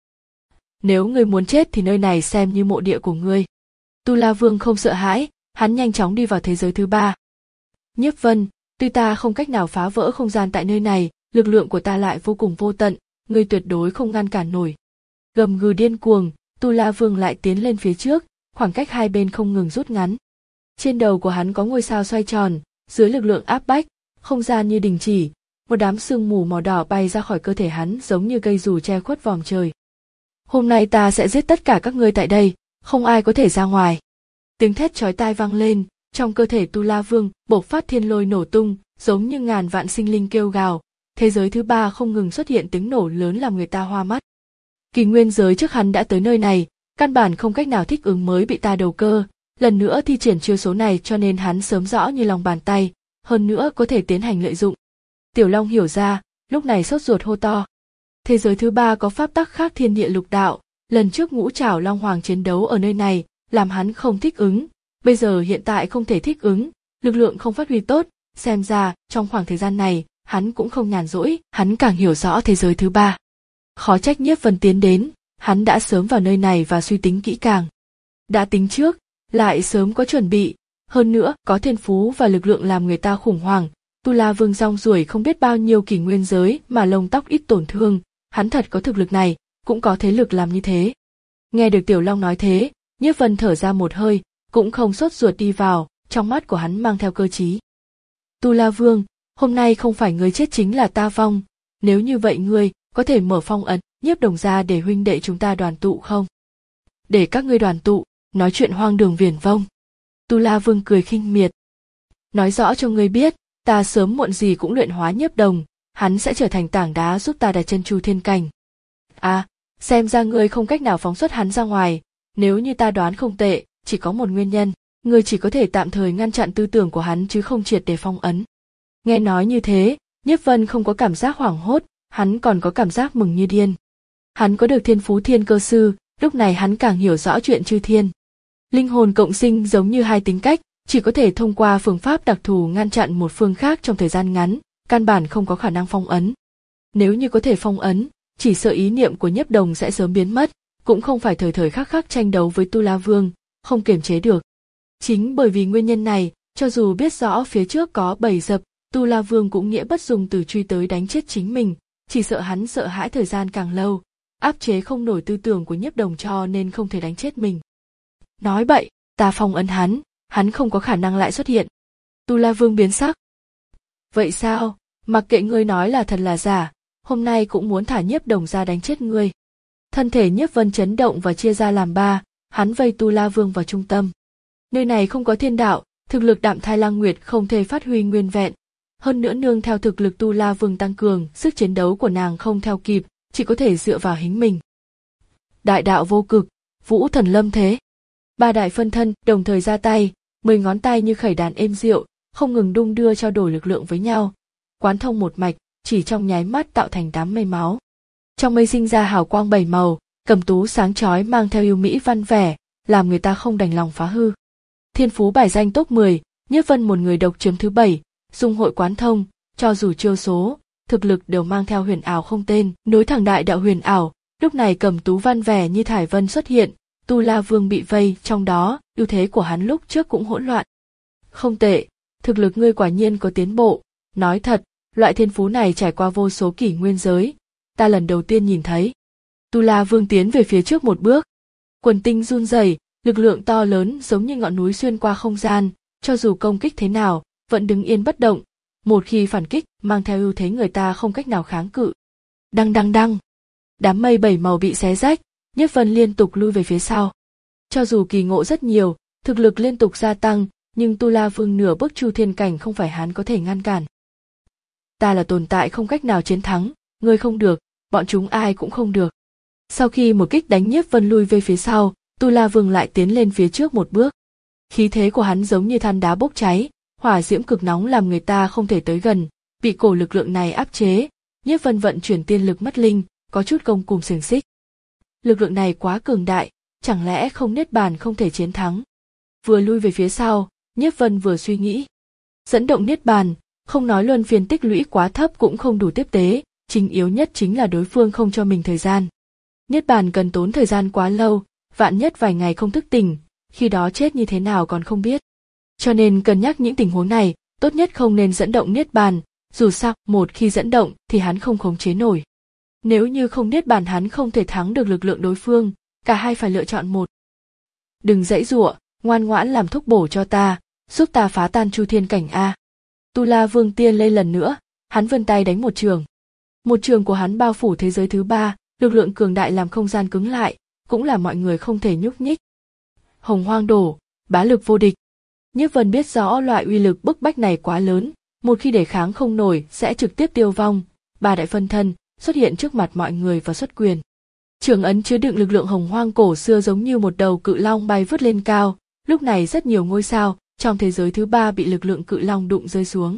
Nếu ngươi muốn chết thì nơi này xem như mộ địa của ngươi. Tu La Vương không sợ hãi, hắn nhanh chóng đi vào thế giới thứ ba. Nhiếp Vân, tuy ta không cách nào phá vỡ không gian tại nơi này, lực lượng của ta lại vô cùng vô tận, ngươi tuyệt đối không ngăn cản nổi. Gầm gừ điên cuồng, Tu La Vương lại tiến lên phía trước, khoảng cách hai bên không ngừng rút ngắn. Trên đầu của hắn có ngôi sao xoay tròn, dưới lực lượng áp bách, không gian như đình chỉ, một đám sương mù màu đỏ bay ra khỏi cơ thể hắn giống như cây dù che khuất vòm trời. Hôm nay ta sẽ giết tất cả các ngươi tại đây, không ai có thể ra ngoài. Tiếng thét chói tai vang lên, trong cơ thể Tu La Vương bộc phát thiên lôi nổ tung, giống như ngàn vạn sinh linh kêu gào. Thế giới thứ ba không ngừng xuất hiện tiếng nổ lớn làm người ta hoa mắt. Kỳ nguyên giới trước hắn đã tới nơi này, căn bản không cách nào thích ứng mới bị ta đầu cơ, lần nữa thi triển chiêu số này cho nên hắn sớm rõ như lòng bàn tay, hơn nữa có thể tiến hành lợi dụng. Tiểu Long hiểu ra, lúc này sốt ruột hô to. Thế giới thứ ba có pháp tắc khác thiên địa lục đạo, lần trước Ngũ Trảo Long Hoàng chiến đấu ở nơi này, làm hắn không thích ứng, bây giờ hiện tại không thể thích ứng, lực lượng không phát huy tốt, xem ra trong khoảng thời gian này, hắn cũng không nhàn rỗi, hắn càng hiểu rõ thế giới thứ ba. Khó trách Nhiếp Vân tiến đến, hắn đã sớm vào nơi này và suy tính kỹ càng. Đã tính trước, lại sớm có chuẩn bị, hơn nữa có thiên phú và lực lượng làm người ta khủng hoảng. Tu La Vương rong ruổi không biết bao nhiêu kỷ nguyên giới mà lông tóc ít tổn thương, hắn thật có thực lực này, cũng có thế lực làm như thế. Nghe được Tiểu Long nói thế, Nhiếp Vân thở ra một hơi, cũng không sốt ruột đi vào, trong mắt của hắn mang theo cơ trí. Tu La Vương, hôm nay không phải ngươi chết chính là ta vong, nếu như vậy ngươi có thể mở phong ấn Nhiếp Đồng ra để huynh đệ chúng ta đoàn tụ không? Để các ngươi đoàn tụ, nói chuyện hoang đường viển vông. Tu La Vương cười khinh miệt. Nói rõ cho ngươi biết, ta sớm muộn gì cũng luyện hóa Nhiếp Đồng, hắn sẽ trở thành tảng đá giúp ta đặt chân Chu Thiên Cảnh. À, xem ra ngươi không cách nào phóng xuất hắn ra ngoài, nếu như ta đoán không tệ, chỉ có một nguyên nhân, ngươi chỉ có thể tạm thời ngăn chặn tư tưởng của hắn chứ không triệt để phong ấn. Nghe nói như thế, Nhiếp Vân không có cảm giác hoảng hốt, hắn còn có cảm giác mừng như điên. Hắn có được thiên phú thiên cơ sư, lúc này hắn càng hiểu rõ chuyện chư thiên. Linh hồn cộng sinh giống như hai tính cách, chỉ có thể thông qua phương pháp đặc thù ngăn chặn một phương khác trong thời gian ngắn, căn bản không có khả năng phong ấn. Nếu như có thể phong ấn, chỉ sợ ý niệm của Nhiếp Đồng sẽ sớm biến mất, cũng không phải thời thời khắc khắc tranh đấu với Tu La Vương, không kiềm chế được. Chính bởi vì nguyên nhân này, cho dù biết rõ phía trước có bầy dập, Tu La Vương cũng nghĩa bất dùng từ truy tới đánh chết chính mình, chỉ sợ hắn sợ hãi thời gian càng lâu, áp chế không nổi tư tưởng của Nhiếp Đồng cho nên không thể đánh chết mình. Nói bậy, ta phong ấn hắn, hắn không có khả năng lại xuất hiện. Tu La Vương biến sắc. Vậy sao, mặc kệ ngươi nói là thật là giả, hôm nay cũng muốn thả Nhiếp Đồng ra đánh chết ngươi. Thân thể Nhiếp Vân chấn động và chia ra làm ba, hắn vây Tu La Vương vào trung tâm. Nơi này không có thiên đạo, thực lực Đạm Thai Lang Nguyệt không thể phát huy nguyên vẹn. Hơn nữa nương theo thực lực Tu La Vương tăng cường, sức chiến đấu của nàng không theo kịp, chỉ có thể dựa vào hính mình. Đại đạo vô cực, vũ thần lâm thế. Ba đại phân thân đồng thời ra tay, mười ngón tay như khẩy đàn êm dịu, không ngừng đung đưa trao đổi lực lượng với nhau. Quán thông một mạch, chỉ trong nháy mắt tạo thành đám mây máu. Trong mây sinh ra hào quang bảy màu, cầm tú sáng chói mang theo yêu mỹ văn vẻ, làm người ta không đành lòng phá hư. Thiên phú bài danh top mười, Nhiếp Vân một người độc chiếm thứ bảy, dung hội quán thông, cho dù chiêu số, thực lực đều mang theo huyền ảo không tên, nối thẳng đại đạo huyền ảo. Lúc này cầm tú văn vẻ như thải vân xuất hiện, Tu La Vương bị vây trong đó, ưu thế của hắn lúc trước cũng hỗn loạn. Không tệ, thực lực ngươi quả nhiên có tiến bộ, nói thật, loại thiên phú này trải qua vô số kỷ nguyên giới, ta lần đầu tiên nhìn thấy. Tu La Vương tiến về phía trước một bước, quần tinh run rẩy, lực lượng to lớn giống như ngọn núi xuyên qua không gian, cho dù công kích thế nào, vẫn đứng yên bất động, một khi phản kích, mang theo ưu thế người ta không cách nào kháng cự. Đăng đăng đăng, đám mây bảy màu bị xé rách, Nhiếp Vân liên tục lui về phía sau. Cho dù kỳ ngộ rất nhiều, thực lực liên tục gia tăng, nhưng Tu La Vương nửa bước Chu Thiên Cảnh không phải hắn có thể ngăn cản. Ta là tồn tại không cách nào chiến thắng, ngươi không được, bọn chúng ai cũng không được. Sau khi một kích đánh Nhiếp Vân lui về phía sau, Tu La Vương lại tiến lên phía trước một bước. Khí thế của hắn giống như than đá bốc cháy, hỏa diễm cực nóng làm người ta không thể tới gần, bị cổ lực lượng này áp chế, Nhiếp Vân vận chuyển tiên lực mất linh, có chút gông cùm xiềng xích. Lực lượng này quá cường đại, chẳng lẽ không niết bàn không thể chiến thắng? Vừa lui về phía sau, Nhiếp Vân vừa suy nghĩ. Dẫn động niết bàn, không nói luân phiên tích lũy quá thấp cũng không đủ tiếp tế, chính yếu nhất chính là đối phương không cho mình thời gian. Niết bàn cần tốn thời gian quá lâu, vạn nhất vài ngày không thức tỉnh, khi đó chết như thế nào còn không biết. Cho nên cân nhắc những tình huống này, tốt nhất không nên dẫn động niết bàn, dù sao, một khi dẫn động thì hắn không khống chế nổi. Nếu như không niết bàn hắn không thể thắng được lực lượng đối phương, cả hai phải lựa chọn một. Đừng giãy giụa, ngoan ngoãn làm thuốc bổ cho ta, giúp ta phá tan Chu Thiên cảnh a. Tu La Vương Tiên lên lần nữa, hắn vươn tay đánh một trường. Một trường của hắn bao phủ thế giới thứ ba, lực lượng cường đại làm không gian cứng lại, cũng là mọi người không thể nhúc nhích. Hồng Hoang đổ, bá lực vô địch. Nhiếp Vân biết rõ loại uy lực bức bách này quá lớn, một khi đề kháng không nổi sẽ trực tiếp tiêu vong. Ba đại phân thân xuất hiện trước mặt mọi người và xuất quyền. Trường ấn chứa đựng lực lượng Hồng Hoang cổ xưa giống như một đầu cự long bay vút lên cao. Lúc này rất nhiều ngôi sao trong thế giới thứ ba bị lực lượng cự long đụng rơi xuống.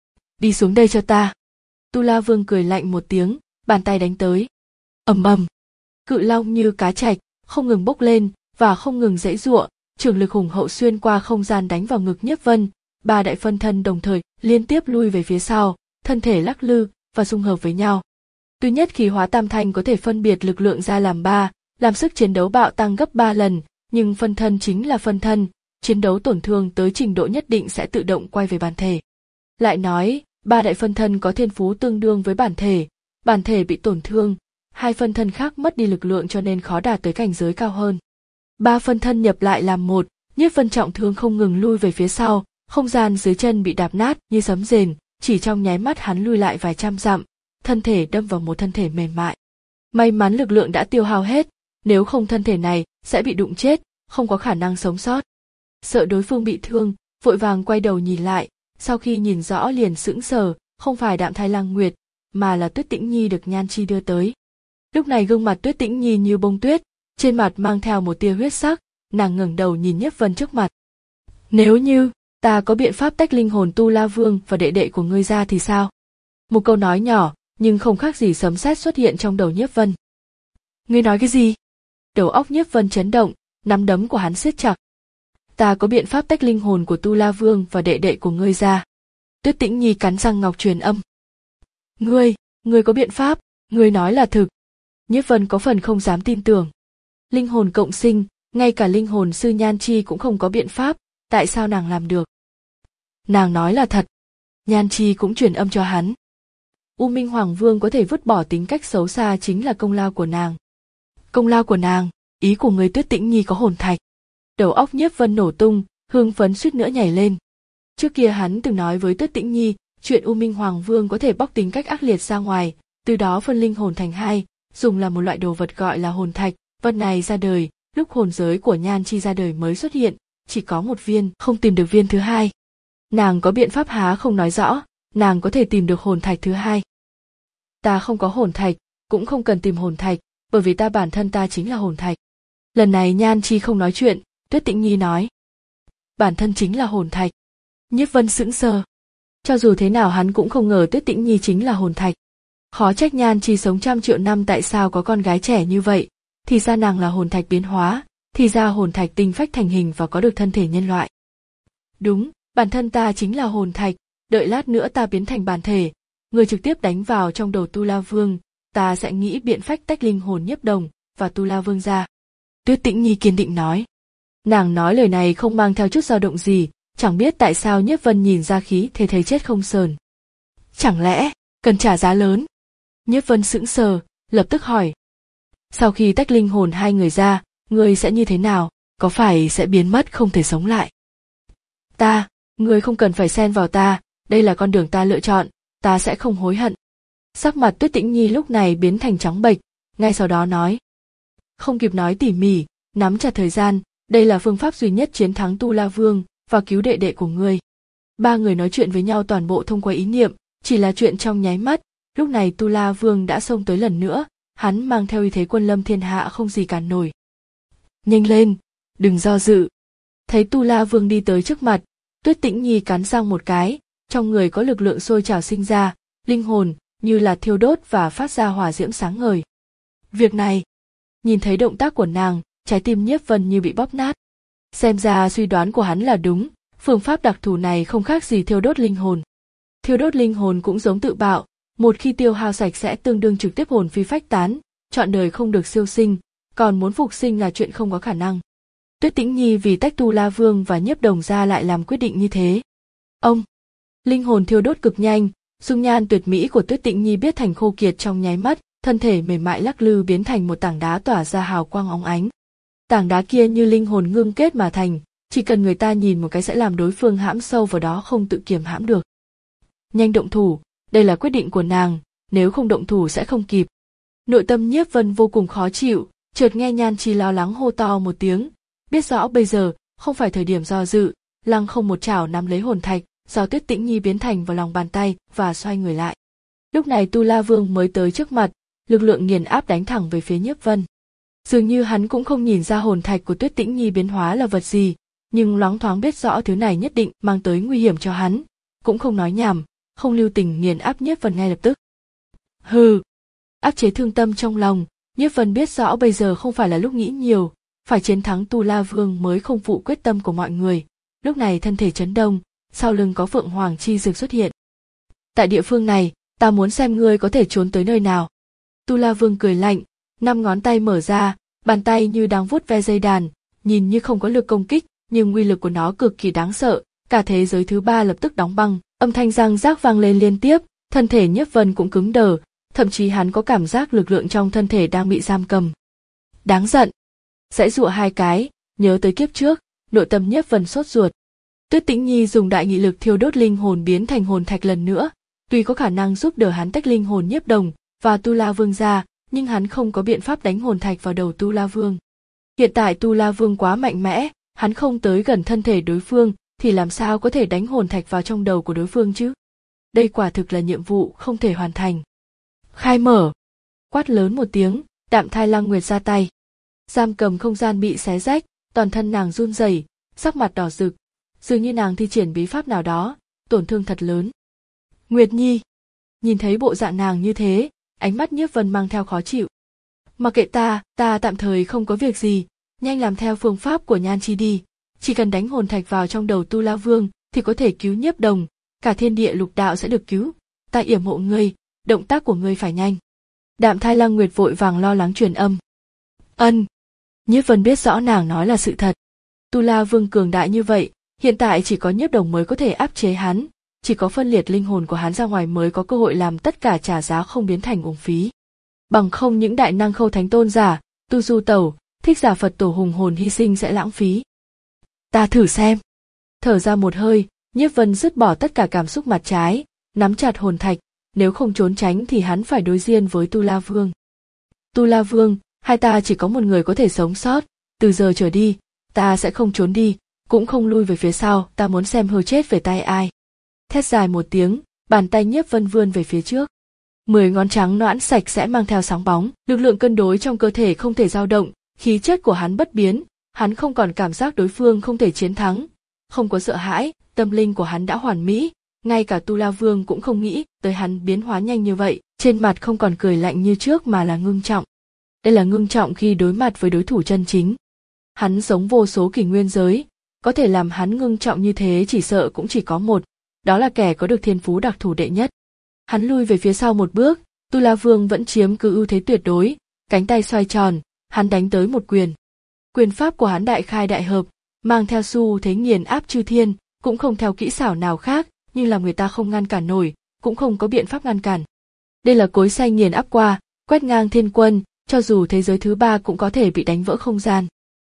Đi xuống đây cho ta. Tu La Vương cười lạnh một tiếng, bàn tay đánh tới. Ầm ầm. Cự long như cá trạch, không ngừng bốc lên và không ngừng giãy giụa, trường lực hùng hậu xuyên qua không gian đánh vào ngực Nhiếp Vân. Ba đại phân thân đồng thời liên tiếp lui về phía sau, thân thể lắc lư và dung hợp với nhau. Tuy nhất khí hóa tam thanh có thể phân biệt lực lượng ra làm ba, làm sức chiến đấu bạo tăng gấp ba lần, nhưng phân thân chính là phân thân, chiến đấu tổn thương tới trình độ nhất định sẽ tự động quay về bản thể. Lại nói, ba đại phân thân có thiên phú tương đương với bản thể, bản thể bị tổn thương, hai phân thân khác mất đi lực lượng cho nên khó đạt tới cảnh giới cao hơn. Ba phân thân nhập lại làm một, Nhiếp Vân trọng thương không ngừng lui về phía sau, không gian dưới chân bị đạp nát như sấm rền, chỉ trong nháy mắt hắn lui lại vài trăm dặm, thân thể đâm vào một thân thể mềm mại. May mắn lực lượng đã tiêu hao hết, nếu không thân thể này sẽ bị đụng chết, không có khả năng sống sót. Sợ đối phương bị thương, vội vàng quay đầu nhìn lại, sau khi nhìn rõ liền sững sờ, không phải Đạm Thai Lang Nguyệt, mà là Tuyết Tĩnh Nhi được Nhan Chi đưa tới. Lúc này gương mặt Tuyết Tĩnh Nhi như bông tuyết, trên mặt mang theo một tia huyết sắc, nàng ngẩng đầu nhìn Nhiếp Vân trước mặt. Nếu như ta có biện pháp tách linh hồn Tu La Vương và đệ đệ của ngươi ra thì sao? Một câu nói nhỏ, nhưng không khác gì sấm sét xuất hiện trong đầu Nhiếp Vân. Ngươi nói cái gì? Đầu óc Nhiếp Vân chấn động, nắm đấm của hắn siết chặt. Ta có biện pháp tách linh hồn của Tu La Vương và đệ đệ của ngươi ra. Tuyết Tĩnh Nhi cắn răng ngọc truyền âm. Ngươi, ngươi có biện pháp, ngươi nói là thực. Nhiếp Vân có phần không dám tin tưởng. Linh hồn cộng sinh, ngay cả linh hồn sư Nhan Chi cũng không có biện pháp, tại sao nàng làm được? Nàng nói là thật. Nhan Chi cũng truyền âm cho hắn. U Minh Hoàng Vương có thể vứt bỏ tính cách xấu xa chính là công lao của nàng. Công lao của nàng, ý của người Tuyết Tĩnh Nhi có hồn thạch. Đầu óc Nhiếp Vân nổ tung, hưng phấn suýt nữa nhảy lên. Trước kia hắn từng nói với Tuyết Tĩnh Nhi, chuyện U Minh Hoàng Vương có thể bóc tính cách ác liệt ra ngoài, từ đó phân linh hồn thành hai, dùng là một loại đồ vật gọi là hồn thạch. Vật này ra đời, lúc hồn giới của Nhan Chi ra đời mới xuất hiện, chỉ có một viên, không tìm được viên thứ hai. Nàng có biện pháp há không nói rõ, nàng có thể tìm được hồn thạch thứ hai. Ta không có hồn thạch, cũng không cần tìm hồn thạch, bởi vì ta bản thân ta chính là hồn thạch. Lần này Nhan Chi không nói chuyện, Tuyết Tĩnh Nhi nói. Bản thân chính là hồn thạch. Nhiếp Vân sững sờ. Cho dù thế nào hắn cũng không ngờ Tuyết Tĩnh Nhi chính là hồn thạch. Khó trách Nhan Chi sống trăm triệu năm tại sao có con gái trẻ như vậy, thì ra nàng là hồn thạch biến hóa, thì ra hồn thạch tinh phách thành hình và có được thân thể nhân loại. Đúng, bản thân ta chính là hồn thạch, đợi lát nữa ta biến thành bản thể, người trực tiếp đánh vào trong đầu Tu La Vương, ta sẽ nghĩ biện phách tách linh hồn Nhiếp Đồng và Tu La Vương ra. Tuyết Tĩnh Nhi kiên định nói. Nàng nói lời này không mang theo chút dao động gì, chẳng biết tại sao Nhiếp Vân nhìn ra khí thế thấy chết không sờn. Chẳng lẽ, cần trả giá lớn? Nhiếp Vân sững sờ, lập tức hỏi. Sau khi tách linh hồn hai người ra, ngươi sẽ như thế nào, có phải sẽ biến mất không thể sống lại? Ta, ngươi không cần phải xen vào ta, đây là con đường ta lựa chọn, ta sẽ không hối hận. Sắc mặt Tuyết Tĩnh Nhi lúc này biến thành trắng bệch, ngay sau đó nói. Không kịp nói tỉ mỉ, nắm chặt thời gian, đây là phương pháp duy nhất chiến thắng Tu La Vương và cứu đệ đệ của ngươi. Ba người nói chuyện với nhau toàn bộ thông qua ý niệm, chỉ là chuyện trong nháy mắt, lúc này Tu La Vương đã xông tới lần nữa, hắn mang theo uy thế quân lâm thiên hạ không gì cản nổi. Nhanh lên, đừng do dự. Thấy Tu La Vương đi tới trước mặt, Tuyết Tĩnh Nhi cắn răng một cái, trong người có lực lượng sôi trào sinh ra, linh hồn, như là thiêu đốt và phát ra hỏa diễm sáng ngời. Việc này, nhìn thấy động tác của nàng, trái tim Nhiếp Vân như bị bóp nát. Xem ra suy đoán của hắn là đúng, phương pháp đặc thù này không khác gì thiêu đốt linh hồn. Thiêu đốt linh hồn cũng giống tự bạo, một khi tiêu hao sạch sẽ tương đương trực tiếp hồn phi phách tán, trọn đời không được siêu sinh, còn muốn phục sinh là chuyện không có khả năng. Tuyết Tĩnh Nhi vì tách Tu La Vương và Nhiếp Đồng ra lại làm quyết định như thế. Ông, linh hồn thiêu đốt cực nhanh, dung nhan tuyệt mỹ của Tuyết Tĩnh Nhi biết thành khô kiệt trong nháy mắt, thân thể mềm mại lắc lư biến thành một tảng đá tỏa ra hào quang óng ánh. Tảng đá kia như linh hồn ngưng kết mà thành, chỉ cần người ta nhìn một cái sẽ làm đối phương hãm sâu vào đó không tự kiềm hãm được. Nhanh động thủ, đây là quyết định của nàng, nếu không động thủ sẽ không kịp. Nội tâm Nhiếp Vân vô cùng khó chịu, chợt nghe Nhan Chi lo lắng hô to một tiếng, biết rõ bây giờ không phải thời điểm do dự, lăng không một chảo nắm lấy hồn thạch, do Tuyết Tĩnh Nhi biến thành vào lòng bàn tay và xoay người lại. Lúc này Tu La Vương mới tới trước mặt, lực lượng nghiền áp đánh thẳng về phía Nhiếp Vân. Dường như hắn cũng không nhìn ra hồn thạch của Tuyết Tĩnh Nhi biến hóa là vật gì, nhưng loáng thoáng biết rõ thứ này nhất định mang tới nguy hiểm cho hắn, cũng không nói nhảm, không lưu tình nghiền áp Nhiếp Vân ngay lập tức. Hừ, áp chế thương tâm trong lòng, Nhiếp Vân biết rõ bây giờ không phải là lúc nghĩ nhiều, phải chiến thắng Tu La Vương mới không phụ quyết tâm của mọi người. Lúc này thân thể chấn động, sau lưng có Phượng Hoàng chi dược xuất hiện. Tại địa phương này, ta muốn xem ngươi có thể trốn tới nơi nào. Tu La Vương cười lạnh, năm ngón tay mở ra, bàn tay như đang vuốt ve dây đàn, nhìn như không có lực công kích, nhưng uy lực của nó cực kỳ đáng sợ, cả thế giới thứ ba lập tức đóng băng, âm thanh răng rác vang lên liên tiếp, thân thể Nhiếp Vân cũng cứng đờ, thậm chí hắn có cảm giác lực lượng trong thân thể đang bị giam cầm. Đáng giận. Giãy giụa hai cái, nhớ tới kiếp trước, nội tâm Nhiếp Vân sốt ruột. Tuyết Tĩnh Nhi dùng đại nghị lực thiêu đốt linh hồn biến thành hồn thạch lần nữa, tuy có khả năng giúp đỡ hắn tách linh hồn Nhiếp Đồng và Tu La Vương ra, nhưng hắn không có biện pháp đánh hồn thạch vào đầu Tu La Vương. Hiện tại Tu La Vương quá mạnh mẽ, hắn không tới gần thân thể đối phương thì làm sao có thể đánh hồn thạch vào trong đầu của đối phương chứ? Đây quả thực là nhiệm vụ không thể hoàn thành. Khai mở. Quát lớn một tiếng, Đạm Thai Lăng Nguyệt ra tay. Giam cầm không gian bị xé rách, toàn thân nàng run rẩy, sắc mặt đỏ rực, dường như nàng thi triển bí pháp nào đó, tổn thương thật lớn. Nguyệt Nhi. Nhìn thấy bộ dạng nàng như thế, ánh mắt Nhiếp Vân mang theo khó chịu. Mặc kệ ta, ta tạm thời không có việc gì, nhanh làm theo phương pháp của Nhan Chi đi, chỉ cần đánh hồn thạch vào trong đầu Tu La Vương thì có thể cứu Nhiếp Đồng, cả thiên địa lục đạo sẽ được cứu, ta yểm hộ ngươi, động tác của ngươi phải nhanh. Đạm Thai Lăng Nguyệt vội vàng lo lắng truyền âm. Ân. Nhiếp Vân biết rõ nàng nói là sự thật. Tu La Vương cường đại như vậy, hiện tại chỉ có Nhiếp Đồng mới có thể áp chế hắn, chỉ có phân liệt linh hồn của hắn ra ngoài mới có cơ hội làm tất cả trả giá không biến thành uổng phí. Bằng không những đại năng Khâu Thánh Tôn giả, Tu Du Tẩu, Thích Giả Phật Tổ hùng hồn hy sinh sẽ lãng phí. Ta thử xem. Thở ra một hơi, Nhiếp Vân dứt bỏ tất cả cảm xúc mặt trái, nắm chặt hồn thạch, nếu không trốn tránh thì hắn phải đối diện với Tu La Vương. Tu La Vương, hai ta chỉ có một người có thể sống sót, từ giờ trở đi, ta sẽ không trốn đi, cũng không lui về phía sau, ta muốn xem hơ chết về tay ai. Thét dài một tiếng, bàn tay Nhiếp Vân vươn về phía trước. Mười ngón trắng nõn sạch sẽ mang theo sáng bóng, lực lượng cân đối trong cơ thể không thể dao động, khí chất của hắn bất biến, hắn không còn cảm giác đối phương không thể chiến thắng, không có sợ hãi, tâm linh của hắn đã hoàn mỹ, ngay cả Tu La Vương cũng không nghĩ tới hắn biến hóa nhanh như vậy, trên mặt không còn cười lạnh như trước mà là ngưng trọng. Đây là ngưng trọng khi đối mặt với đối thủ chân chính. Hắn sống vô số kỷ nguyên giới, có thể làm hắn ngưng trọng như thế chỉ sợ cũng chỉ có một, đó là kẻ có được thiên phú đặc thù đệ nhất. Hắn lui về phía sau một bước, Tu La Vương vẫn chiếm cứ ưu thế tuyệt đối, cánh tay xoay tròn, hắn đánh tới một quyền. Quyền pháp của hắn đại khai đại hợp, mang theo xu thế nghiền áp chư thiên, cũng không theo kỹ xảo nào khác, nhưng làm người ta không ngăn cản nổi, cũng không có biện pháp ngăn cản. Đây là cối xay nghiền áp qua, quét ngang thiên quân, cho dù thế giới thứ ba cũng có thể bị đánh vỡ không gian.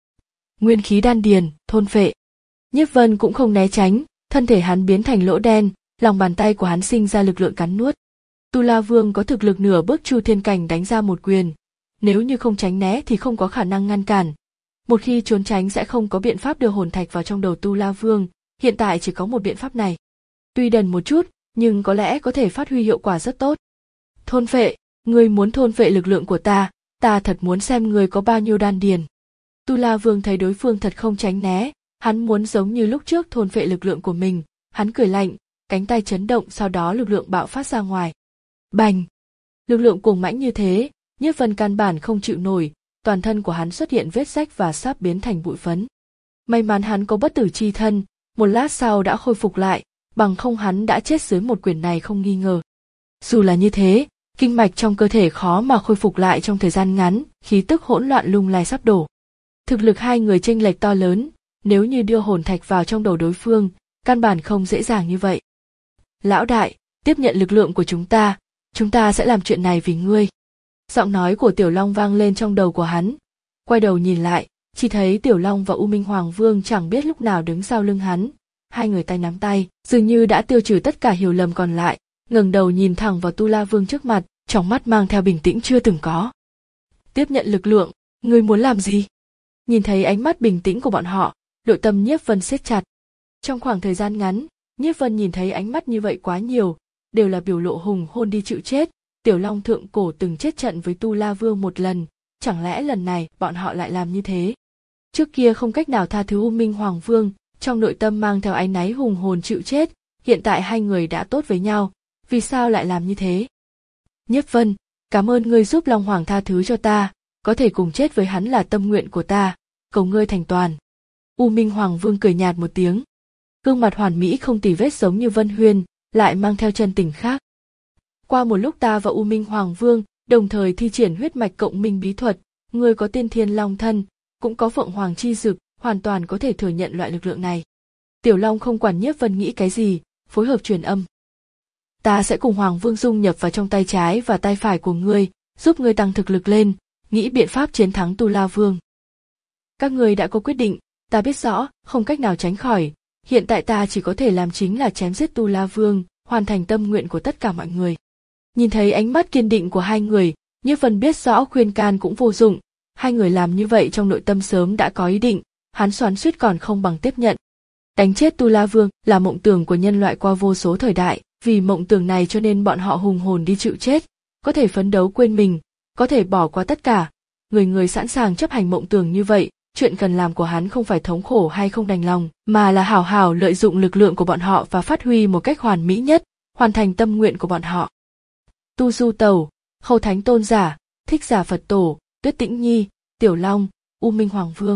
Nguyên khí đan điền, thôn phệ. Nhiếp Vân cũng không né tránh, thân thể hắn biến thành lỗ đen, lòng bàn tay của hắn sinh ra lực lượng cắn nuốt. Tu La Vương có thực lực nửa bước Chu Thiên Cảnh đánh ra một quyền, nếu như không tránh né thì không có khả năng ngăn cản. Một khi trốn tránh sẽ không có biện pháp đưa hồn thạch vào trong đầu Tu La Vương, hiện tại chỉ có một biện pháp này. Tuy đần một chút, nhưng có lẽ có thể phát huy hiệu quả rất tốt. Thôn phệ, ngươi muốn thôn phệ lực lượng của ta, ta thật muốn xem ngươi có bao nhiêu đan điền. Tu La Vương thấy đối phương thật không tránh né, hắn muốn giống như lúc trước thôn phệ lực lượng của mình, hắn cười lạnh, cánh tay chấn động sau đó lực lượng bạo phát ra ngoài. Bành! Lực lượng cuồng mãnh như thế, Nhiếp Vân căn bản không chịu nổi, toàn thân của hắn xuất hiện vết rách và sắp biến thành bụi phấn. May mắn hắn có bất tử chi thân, một lát sau đã khôi phục lại, bằng không hắn đã chết dưới một quyền này không nghi ngờ. Dù là như thế, kinh mạch trong cơ thể khó mà khôi phục lại trong thời gian ngắn, khí tức hỗn loạn lung lay sắp đổ. Thực lực hai người chênh lệch to lớn, nếu như đưa hồn thạch vào trong đầu đối phương, căn bản không dễ dàng như vậy. Lão đại, tiếp nhận lực lượng của chúng ta, chúng ta sẽ làm chuyện này vì ngươi. Giọng nói của Tiểu Long vang lên trong đầu của hắn. Quay đầu nhìn lại, chỉ thấy Tiểu Long và U Minh Hoàng Vương chẳng biết lúc nào đứng sau lưng hắn, hai người tay nắm tay, dường như đã tiêu trừ tất cả hiểu lầm còn lại, ngẩng đầu nhìn thẳng vào Tu La Vương trước mặt, trong mắt mang theo bình tĩnh chưa từng có. Tiếp nhận lực lượng, ngươi muốn làm gì? Nhìn thấy ánh mắt bình tĩnh của bọn họ, nội tâm Nhiếp Vân siết chặt. Trong khoảng thời gian ngắn, Nhiếp Vân nhìn thấy ánh mắt như vậy quá nhiều, đều là biểu lộ hùng hôn đi chịu chết. Tiểu Long thượng cổ từng chết trận với Tu La Vương một lần, chẳng lẽ lần này bọn họ lại làm như thế? Trước kia không cách nào tha thứ U Minh Hoàng Vương, trong nội tâm mang theo áy náy hùng hồn chịu chết, hiện tại hai người đã tốt với nhau, vì sao lại làm như thế? Nhiếp Vân, cảm ơn ngươi giúp Long Hoàng tha thứ cho ta, có thể cùng chết với hắn là tâm nguyện của ta, cầu ngươi thành toàn. U Minh Hoàng Vương cười nhạt một tiếng. Gương mặt hoàn mỹ không tì vết giống như Vân Huyên, lại mang theo chân tình khác. Qua một lúc ta và U Minh Hoàng Vương đồng thời thi triển huyết mạch cộng minh bí thuật, ngươi có tiên thiên long thân, cũng có phượng hoàng chi dực, hoàn toàn có thể thừa nhận loại lực lượng này. Tiểu Long không quản Nhiếp Vân nghĩ cái gì, phối hợp truyền âm. Ta sẽ cùng Hoàng Vương dung nhập vào trong tay trái và tay phải của ngươi, giúp ngươi tăng thực lực lên, nghĩ biện pháp chiến thắng Tu La Vương. Các ngươi đã có quyết định, ta biết rõ, không cách nào tránh khỏi, hiện tại ta chỉ có thể làm chính là chém giết Tu La Vương, hoàn thành tâm nguyện của tất cả mọi người. Nhìn thấy ánh mắt kiên định của hai người, Nhiếp Vân biết rõ khuyên can cũng vô dụng, hai người làm như vậy trong nội tâm sớm đã có ý định, hắn xoắn xuýt còn không bằng tiếp nhận. Đánh chết Tu La Vương là mộng tưởng của nhân loại qua vô số thời đại, vì mộng tưởng này cho nên bọn họ hùng hồn đi chịu chết, có thể phấn đấu quên mình, có thể bỏ qua tất cả. Người người sẵn sàng chấp hành mộng tưởng như vậy, chuyện cần làm của hắn không phải thống khổ hay không đành lòng, mà là hảo hảo lợi dụng lực lượng của bọn họ và phát huy một cách hoàn mỹ nhất, hoàn thành tâm nguyện của bọn họ. Tu Du Tẩu, Khâu Thánh Tôn Giả, Thích Giả Phật Tổ, Tuyết Tĩnh Nhi, Tiểu Long, U Minh Hoàng Vương.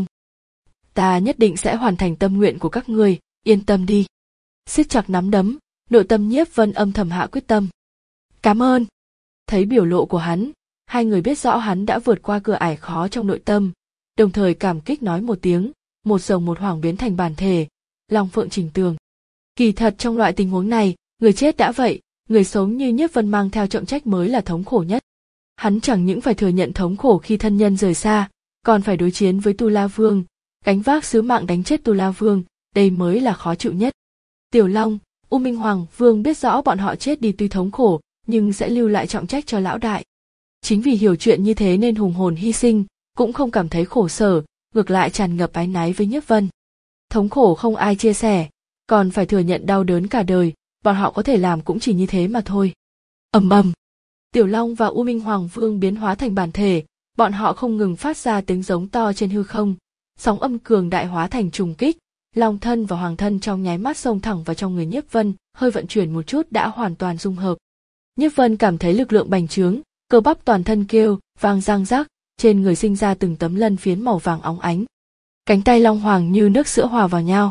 Ta nhất định sẽ hoàn thành tâm nguyện của các ngươi, yên tâm đi. Siết chặt nắm đấm, nội tâm Nhiếp Vân âm thầm hạ quyết tâm. Cảm ơn. Thấy biểu lộ của hắn, hai người biết rõ hắn đã vượt qua cửa ải khó trong nội tâm, đồng thời cảm kích nói một tiếng, một rồng một hoàng biến thành bản thể, Long Phượng Trình Tường. Kỳ thật trong loại tình huống này, người chết đã vậy, người sống như Nhiếp Vân mang theo trọng trách mới là thống khổ nhất. Hắn chẳng những phải thừa nhận thống khổ khi thân nhân rời xa, còn phải đối chiến với Tu La Vương, gánh vác sứ mạng đánh chết Tu La Vương, đây mới là khó chịu nhất. Tiểu Long, U Minh Hoàng Vương biết rõ bọn họ chết đi tuy thống khổ, nhưng sẽ lưu lại trọng trách cho lão đại. Chính vì hiểu chuyện như thế nên hùng hồn hy sinh, cũng không cảm thấy khổ sở, ngược lại tràn ngập áy náy với Nhiếp Vân. Thống khổ không ai chia sẻ, còn phải thừa nhận đau đớn cả đời, bọn họ có thể làm cũng chỉ như thế mà thôi. Ầm ầm. Tiểu Long và U Minh Hoàng Vương biến hóa thành bản thể, bọn họ không ngừng phát ra tiếng giống to trên hư không, sóng âm cường đại hóa thành trùng kích, Long thân và Hoàng thân trong nháy mắt xông thẳng vào trong người Nhiếp Vân, hơi vận chuyển một chút đã hoàn toàn dung hợp. Nhiếp Vân cảm thấy lực lượng bành trướng, cơ bắp toàn thân kêu, vang răng rắc, trên người sinh ra từng tấm lân phiến màu vàng óng ánh. Cánh tay Long Hoàng như nước sữa hòa vào nhau.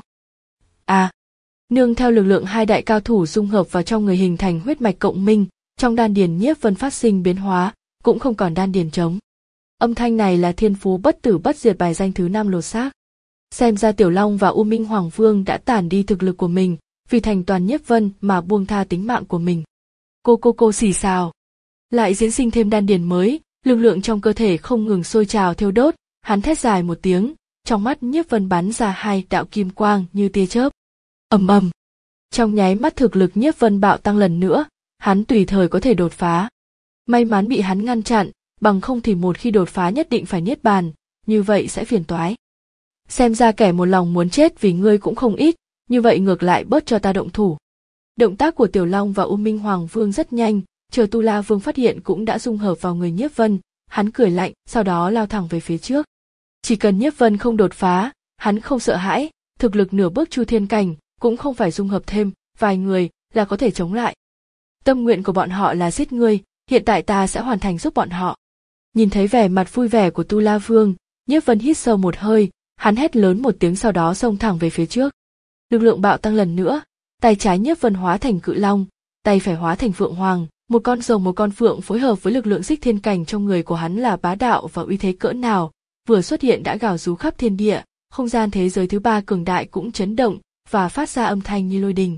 À, nương theo lực lượng hai đại cao thủ dung hợp vào trong người hình thành huyết mạch cộng minh, trong đan điền Nhiếp Vân phát sinh biến hóa, cũng không còn đan điền trống. Âm thanh này là thiên phú bất tử bất diệt bài danh thứ năm lột xác. Xem ra Tiểu Long và U Minh Hoàng Vương đã tản đi thực lực của mình, vì thành toàn Nhiếp Vân mà buông tha tính mạng của mình. Cô cô cô xì xào. Lại diễn sinh thêm đan điền mới, lực lượng trong cơ thể không ngừng sôi trào thiêu đốt, hắn thét dài một tiếng, trong mắt Nhiếp Vân bắn ra hai đạo kim quang như tia chớp. Ầm ầm. Trong nháy mắt thực lực Nhiếp Vân bạo tăng lần nữa, hắn tùy thời có thể đột phá. May mắn bị hắn ngăn chặn, bằng không thì một khi đột phá nhất định phải niết bàn, như vậy sẽ phiền toái. Xem ra kẻ một lòng muốn chết vì ngươi cũng không ít, như vậy ngược lại bớt cho ta động thủ. Động tác của Tiểu Long và U Minh Hoàng Vương rất nhanh, chờ Tu La Vương phát hiện cũng đã dung hợp vào người Nhiếp Vân, hắn cười lạnh, sau đó lao thẳng về phía trước. Chỉ cần Nhiếp Vân không đột phá, hắn không sợ hãi, thực lực nửa bước Chu Thiên cảnh, cũng không phải dung hợp thêm vài người là có thể chống lại. Tâm nguyện của bọn họ là giết ngươi, hiện tại ta sẽ hoàn thành giúp bọn họ. Nhìn thấy vẻ mặt vui vẻ của Tu La Vương, Nhiếp Vân hít sâu một hơi, hắn hét lớn một tiếng sau đó xông thẳng về phía trước. Lực lượng bạo tăng lần nữa, tay trái Nhiếp Vân hóa thành cự long, tay phải hóa thành phượng hoàng, một con rồng một con phượng phối hợp với lực lượng xích thiên cảnh trong người của hắn là bá đạo và uy thế cỡ nào, vừa xuất hiện đã gào rú khắp thiên địa, không gian thế giới thứ ba cường đại cũng chấn động và phát ra âm thanh như lôi đình.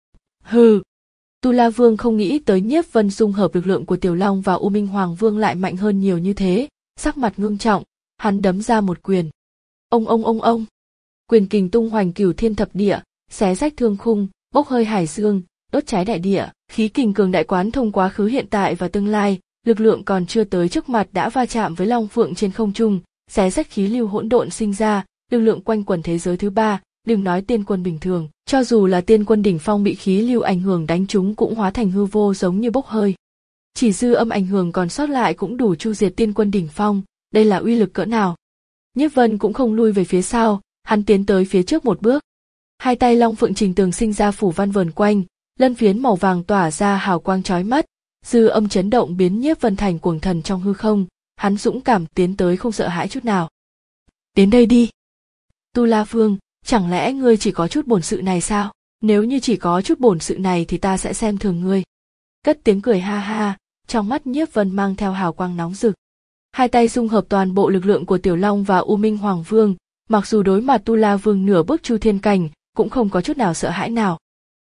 Hừ. Tu La Vương không nghĩ tới Nhiếp Vân dung hợp lực lượng của Tiểu Long và U Minh Hoàng Vương lại mạnh hơn nhiều như thế, sắc mặt ngưng trọng, hắn đấm ra một quyền. Ông ông ông ông. Quyền kình tung hoành cửu thiên thập địa, xé rách thương khung, bốc hơi hải dương, đốt cháy đại địa, khí kình cường đại quán thông quá khứ hiện tại và tương lai, lực lượng còn chưa tới trước mặt đã va chạm với Long Phượng trên không trung, xé rách khí lưu hỗn độn sinh ra, lực lượng quanh quẩn thế giới thứ ba, đừng nói tiên quân bình thường, cho dù là tiên quân đỉnh phong bị khí lưu ảnh hưởng đánh trúng cũng hóa thành hư vô giống như bốc hơi. Chỉ dư âm ảnh hưởng còn sót lại cũng đủ chu diệt tiên quân đỉnh phong, đây là uy lực cỡ nào. Nhiếp Vân cũng không lui về phía sau, hắn tiến tới phía trước một bước. Hai tay Long Phượng Trình Tường sinh ra phủ văn vờn quanh, lân phiến màu vàng tỏa ra hào quang chói mắt, dư âm chấn động biến Nhiếp Vân thành cuồng thần trong hư không, hắn dũng cảm tiến tới không sợ hãi chút nào. Đến đây đi. Tu La Vương, chẳng lẽ ngươi chỉ có chút bổn sự này sao? Nếu như chỉ có chút bổn sự này thì ta sẽ xem thường ngươi. Cất tiếng cười ha ha, trong mắt Nhiếp Vân mang theo hào quang nóng rực. Hai tay dung hợp toàn bộ lực lượng của Tiểu Long và U Minh Hoàng Vương, mặc dù đối mặt Tu La Vương nửa bước chu thiên cảnh, cũng không có chút nào sợ hãi nào.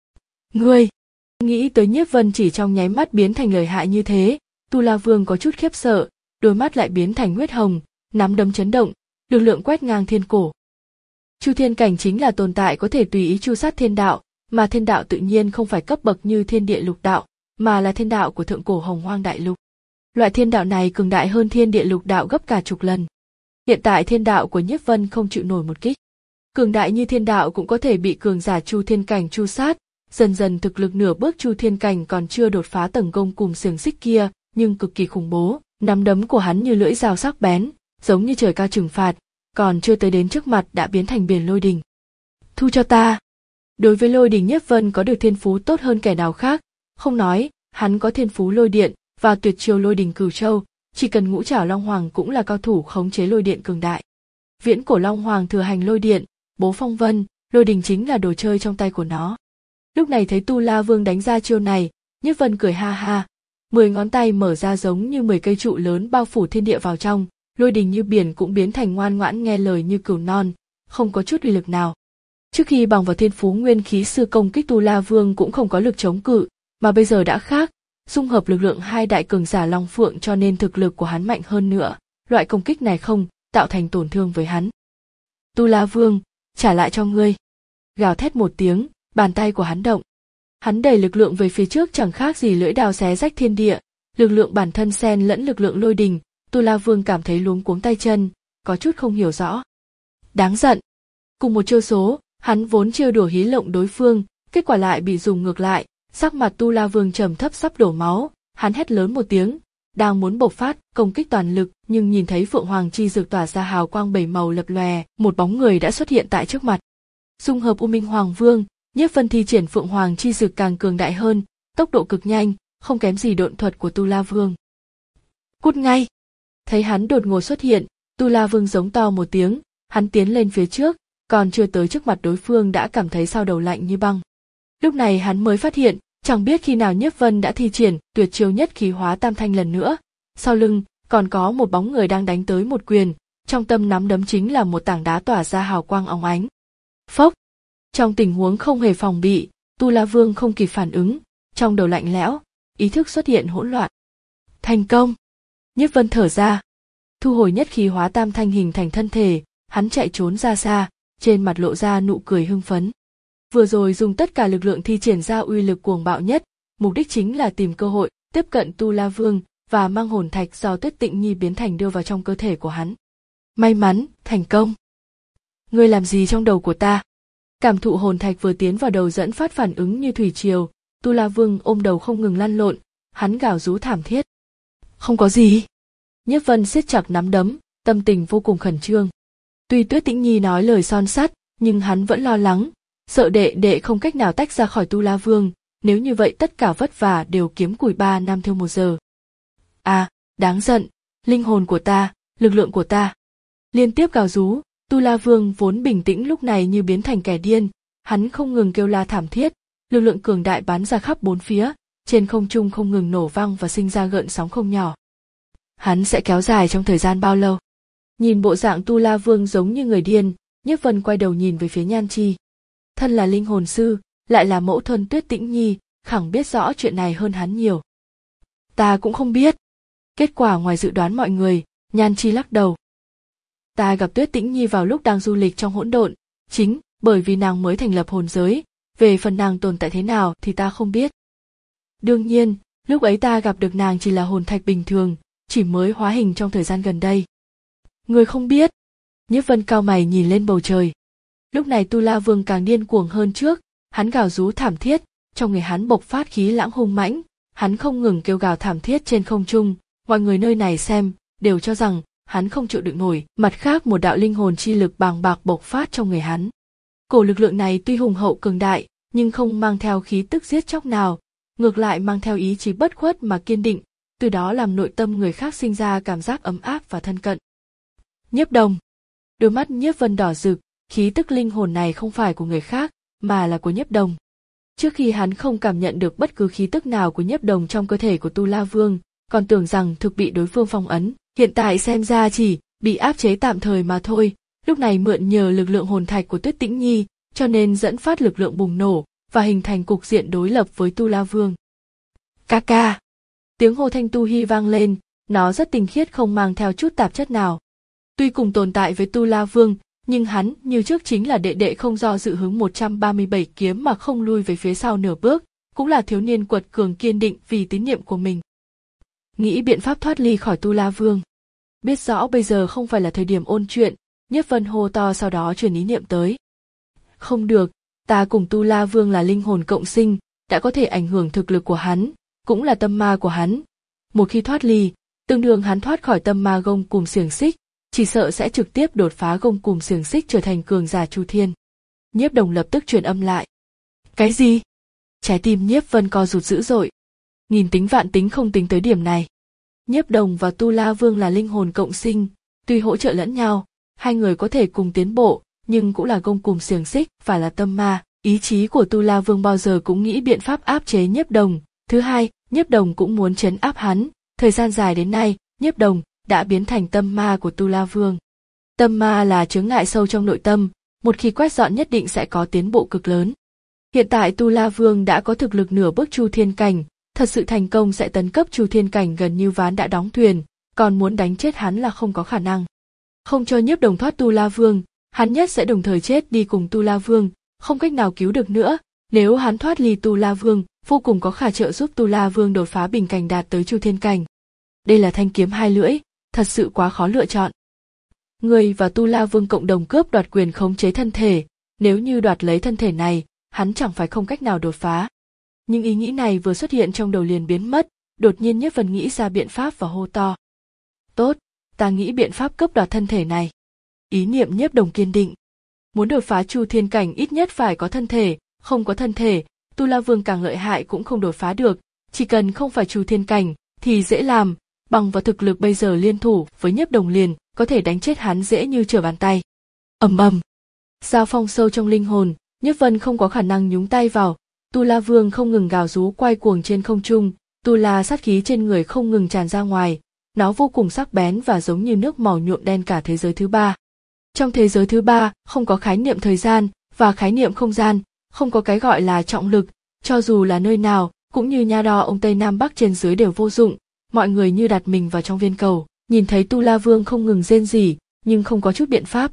Ngươi! Nghĩ tới Nhiếp Vân chỉ trong nháy mắt biến thành lợi hại như thế, Tu La Vương có chút khiếp sợ, đôi mắt lại biến thành huyết hồng, nắm đấm chấn động, lực lượng quét ngang thiên cổ. Chu thiên cảnh chính là tồn tại có thể tùy ý chu sát thiên đạo, mà thiên đạo tự nhiên không phải cấp bậc như thiên địa lục đạo, mà là thiên đạo của thượng cổ hồng hoang đại lục. Loại thiên đạo này cường đại hơn thiên địa lục đạo gấp cả chục lần. Hiện tại thiên đạo của Nhiếp Vân không chịu nổi một kích. Cường đại như thiên đạo cũng có thể bị cường giả chu thiên cảnh chu sát, dần dần thực lực nửa bước chu thiên cảnh còn chưa đột phá tầng gông cùng xiềng xích kia, nhưng cực kỳ khủng bố, nắm đấm của hắn như lưỡi dao sắc bén, giống như trời cao trừng phạt, còn chưa tới đến trước mặt đã biến thành biển lôi đình. Thu cho ta. Đối với lôi đình Nhiếp Vân có được thiên phú tốt hơn kẻ nào khác, không nói, hắn có thiên phú lôi điện và tuyệt chiêu lôi đình cửu châu, chỉ cần ngũ trảo Long Hoàng cũng là cao thủ khống chế lôi điện cường đại. Viễn cổ Long Hoàng thừa hành lôi điện, bố phong vân, lôi đình chính là đồ chơi trong tay của nó. Lúc này thấy Tu La Vương đánh ra chiêu này, Nhiếp Vân cười ha ha, mười ngón tay mở ra giống như mười cây trụ lớn bao phủ thiên địa vào trong, lôi đình như biển cũng biến thành ngoan ngoãn nghe lời như cừu non, không có chút uy lực nào. Trước khi bằng vào thiên phú nguyên khí sư công kích Tu La Vương cũng không có lực chống cự, mà bây giờ đã khác, dung hợp lực lượng hai đại cường giả Long Phượng cho nên thực lực của hắn mạnh hơn nữa, loại công kích này không tạo thành tổn thương với hắn. Tu La Vương, trả lại cho ngươi. Gào thét một tiếng, bàn tay của hắn động. Hắn đẩy lực lượng về phía trước chẳng khác gì lưỡi đao xé rách thiên địa, lực lượng bản thân xen lẫn lực lượng lôi đình, Tu La Vương cảm thấy luống cuống tay chân, có chút không hiểu rõ. Đáng giận. Cùng một chiêu số, hắn vốn trêu đùa hí lộng đối phương, kết quả lại bị dùng ngược lại, sắc mặt Tu La Vương trầm thấp sắp đổ máu, hắn hét lớn một tiếng, đang muốn bộc phát công kích toàn lực, nhưng nhìn thấy Phượng Hoàng chi dược tỏa ra hào quang bảy màu lập lòe, một bóng người đã xuất hiện tại trước mặt. Dung hợp U Minh Hoàng Vương, Nhiếp Vân thi triển Phượng Hoàng chi dược càng cường đại hơn, tốc độ cực nhanh, không kém gì độn thuật của Tu La Vương. Cút ngay! Thấy hắn đột ngột xuất hiện, Tu La Vương giống to một tiếng, hắn tiến lên phía trước, còn chưa tới trước mặt đối phương đã cảm thấy sau đầu lạnh như băng. Lúc này hắn mới phát hiện, chẳng biết khi nào Nhiếp Vân đã thi triển tuyệt chiêu nhất khí hóa tam thanh lần nữa, sau lưng còn có một bóng người đang đánh tới một quyền, trong tâm nắm đấm chính là một tảng đá tỏa ra hào quang óng ánh. Phốc! Trong tình huống không hề phòng bị, Tu La Vương không kịp phản ứng, trong đầu lạnh lẽo, ý thức xuất hiện hỗn loạn. Thành công! Nhiếp Vân thở ra, thu hồi nhất khí hóa tam thanh hình thành thân thể, hắn chạy trốn ra xa, trên mặt lộ ra nụ cười hưng phấn. Vừa rồi dùng tất cả lực lượng thi triển ra uy lực cuồng bạo nhất, mục đích chính là tìm cơ hội tiếp cận Tu La Vương và mang hồn thạch do Tuyết Tịnh Nhi biến thành đưa vào trong cơ thể của hắn. May mắn, thành công. Ngươi làm gì trong đầu của ta? Cảm thụ hồn thạch vừa tiến vào đầu dẫn phát phản ứng như thủy triều, Tu La Vương ôm đầu không ngừng lăn lộn, hắn gào rú thảm thiết. Không có gì. Nhiếp Vân siết chặt nắm đấm, tâm tình vô cùng khẩn trương. Tuy Tuyết Tĩnh Nhi nói lời son sắt, nhưng hắn vẫn lo lắng, sợ đệ đệ không cách nào tách ra khỏi Tu La Vương, nếu như vậy tất cả vất vả đều kiếm củi ba năm thiêu một giờ. À, đáng giận, linh hồn của ta, lực lượng của ta. Liên tiếp gào rú, Tu La Vương vốn bình tĩnh lúc này như biến thành kẻ điên, hắn không ngừng kêu la thảm thiết, lực lượng cường đại bắn ra khắp bốn phía, trên không trung không ngừng nổ vang và sinh ra gợn sóng không nhỏ. Hắn sẽ kéo dài trong thời gian bao lâu? Nhìn bộ dạng Tu La Vương giống như người điên, Nhiếp Vân quay đầu nhìn về phía Nhan Chi. Thân là linh hồn sư, lại là mẫu thân Tuyết Tĩnh Nhi, khẳng biết rõ chuyện này hơn hắn nhiều. Ta cũng không biết. Kết quả ngoài dự đoán mọi người, Nhan Chi lắc đầu. Ta gặp Tuyết Tĩnh Nhi vào lúc đang du lịch trong hỗn độn, chính bởi vì nàng mới thành lập hồn giới, về phần nàng tồn tại thế nào thì ta không biết. Đương nhiên, lúc ấy ta gặp được nàng chỉ là hồn thạch bình thường, chỉ mới hóa hình trong thời gian gần đây. Người không biết. Nhiếp Vân cau mày nhìn lên bầu trời. Lúc này Tu La Vương càng điên cuồng hơn trước, hắn gào rú thảm thiết, trong người hắn bộc phát khí lãng hung mãnh, hắn không ngừng kêu gào thảm thiết trên không trung, mọi người nơi này xem, đều cho rằng hắn không chịu đựng nổi. Mặt khác một đạo linh hồn chi lực bàng bạc bộc phát trong người hắn. Cổ lực lượng này tuy hùng hậu cường đại, nhưng không mang theo khí tức giết chóc nào, ngược lại mang theo ý chí bất khuất mà kiên định, từ đó làm nội tâm người khác sinh ra cảm giác ấm áp và thân cận. Nhiếp Đồng. Đôi mắt Nhiếp Vân đỏ rực, khí tức linh hồn này không phải của người khác, mà là của Nhiếp Đồng. Trước khi hắn không cảm nhận được bất cứ khí tức nào của Nhiếp Đồng trong cơ thể của Tu La Vương, còn tưởng rằng thực bị đối phương phong ấn, hiện tại xem ra chỉ bị áp chế tạm thời mà thôi, lúc này mượn nhờ lực lượng hồn thạch của Tuyết Tĩnh Nhi, cho nên dẫn phát lực lượng bùng nổ và hình thành cục diện đối lập với Tu La Vương. Ca ca. Tiếng hô thanh Tu Hi vang lên, nó rất tinh khiết không mang theo chút tạp chất nào. Tuy cùng tồn tại với Tu La Vương, nhưng hắn như trước chính là đệ đệ không do dự hướng một trăm ba mươi bảy kiếm mà không lui về phía sau nửa bước, cũng là thiếu niên quật cường kiên định vì tín nhiệm của mình. Nghĩ biện pháp thoát ly khỏi Tu La Vương. Biết rõ bây giờ không phải là thời điểm ôn chuyện, Nhiếp Vân hô to sau đó truyền ý niệm tới. Không được, ta cùng Tu La Vương là linh hồn cộng sinh, đã có thể ảnh hưởng thực lực của hắn, cũng là tâm ma của hắn. Một khi thoát ly, tương đương hắn thoát khỏi tâm ma gông cùm xiềng xích, chỉ sợ sẽ trực tiếp đột phá gông cùm xiềng xích trở thành cường giả Chu Thiên. Nhiếp Đồng lập tức truyền âm lại. Cái gì? Trái tim Nhiếp Vân co rụt dữ dội. Nghìn tính vạn tính không tính tới điểm này. Nhiếp Đồng và Tu La Vương là linh hồn cộng sinh, tuy hỗ trợ lẫn nhau, hai người có thể cùng tiến bộ, nhưng cũng là gông cùm xiềng xích và là tâm ma. Ý chí của Tu La Vương bao giờ cũng nghĩ biện pháp áp chế Nhiếp Đồng. Thứ hai, Nhiếp Đồng cũng muốn trấn áp hắn. Thời gian dài đến nay, Nhiếp Đồng đã biến thành tâm ma của Tu La Vương. Tâm ma là chướng ngại sâu trong nội tâm, một khi quét dọn nhất định sẽ có tiến bộ cực lớn. Hiện tại Tu La Vương đã có thực lực nửa bước Chu Thiên cảnh, thật sự thành công sẽ tấn cấp Chu Thiên cảnh gần như ván đã đóng thuyền, còn muốn đánh chết hắn là không có khả năng. Không cho Nhiếp Đồng thoát Tu La Vương, hắn nhất sẽ đồng thời chết đi cùng Tu La Vương, không cách nào cứu được nữa. Nếu hắn thoát ly Tu La Vương, vô cùng có khả trợ giúp Tu La Vương đột phá bình cảnh đạt tới Chu Thiên cảnh. Đây là thanh kiếm hai lưỡi, thật sự quá khó lựa chọn. Người và Tu La Vương cộng đồng cướp đoạt quyền khống chế thân thể, nếu như đoạt lấy thân thể này, hắn chẳng phải không cách nào đột phá. Nhưng ý nghĩ này vừa xuất hiện trong đầu liền biến mất, đột nhiên Nhiếp Vân nghĩ ra biện pháp và hô to. Tốt, ta nghĩ biện pháp cướp đoạt thân thể này. Ý niệm Nhiếp Đồng kiên định. Muốn đột phá Chu Thiên cảnh ít nhất phải có thân thể, không có thân thể, Tu La Vương càng lợi hại cũng không đột phá được, chỉ cần không phải Chu Thiên cảnh thì dễ làm, bằng vào thực lực bây giờ liên thủ với Nhiếp Đồng liền có thể đánh chết hắn dễ như trở bàn tay. Ầm ầm. Giao phong sâu trong linh hồn, Nhiếp Vân không có khả năng nhúng tay vào, Tu La Vương không ngừng gào rú quay cuồng trên không trung, Tu La sát khí trên người không ngừng tràn ra ngoài, nó vô cùng sắc bén và giống như nước màu nhuộm đen cả thế giới thứ ba. Trong thế giới thứ ba, không có khái niệm thời gian và khái niệm không gian, không có cái gọi là trọng lực, cho dù là nơi nào, cũng như nha đo ông Tây Nam Bắc trên dưới đều vô dụng, mọi người như đặt mình vào trong viên cầu, nhìn thấy Tu La Vương không ngừng rên rỉ, nhưng không có chút biện pháp.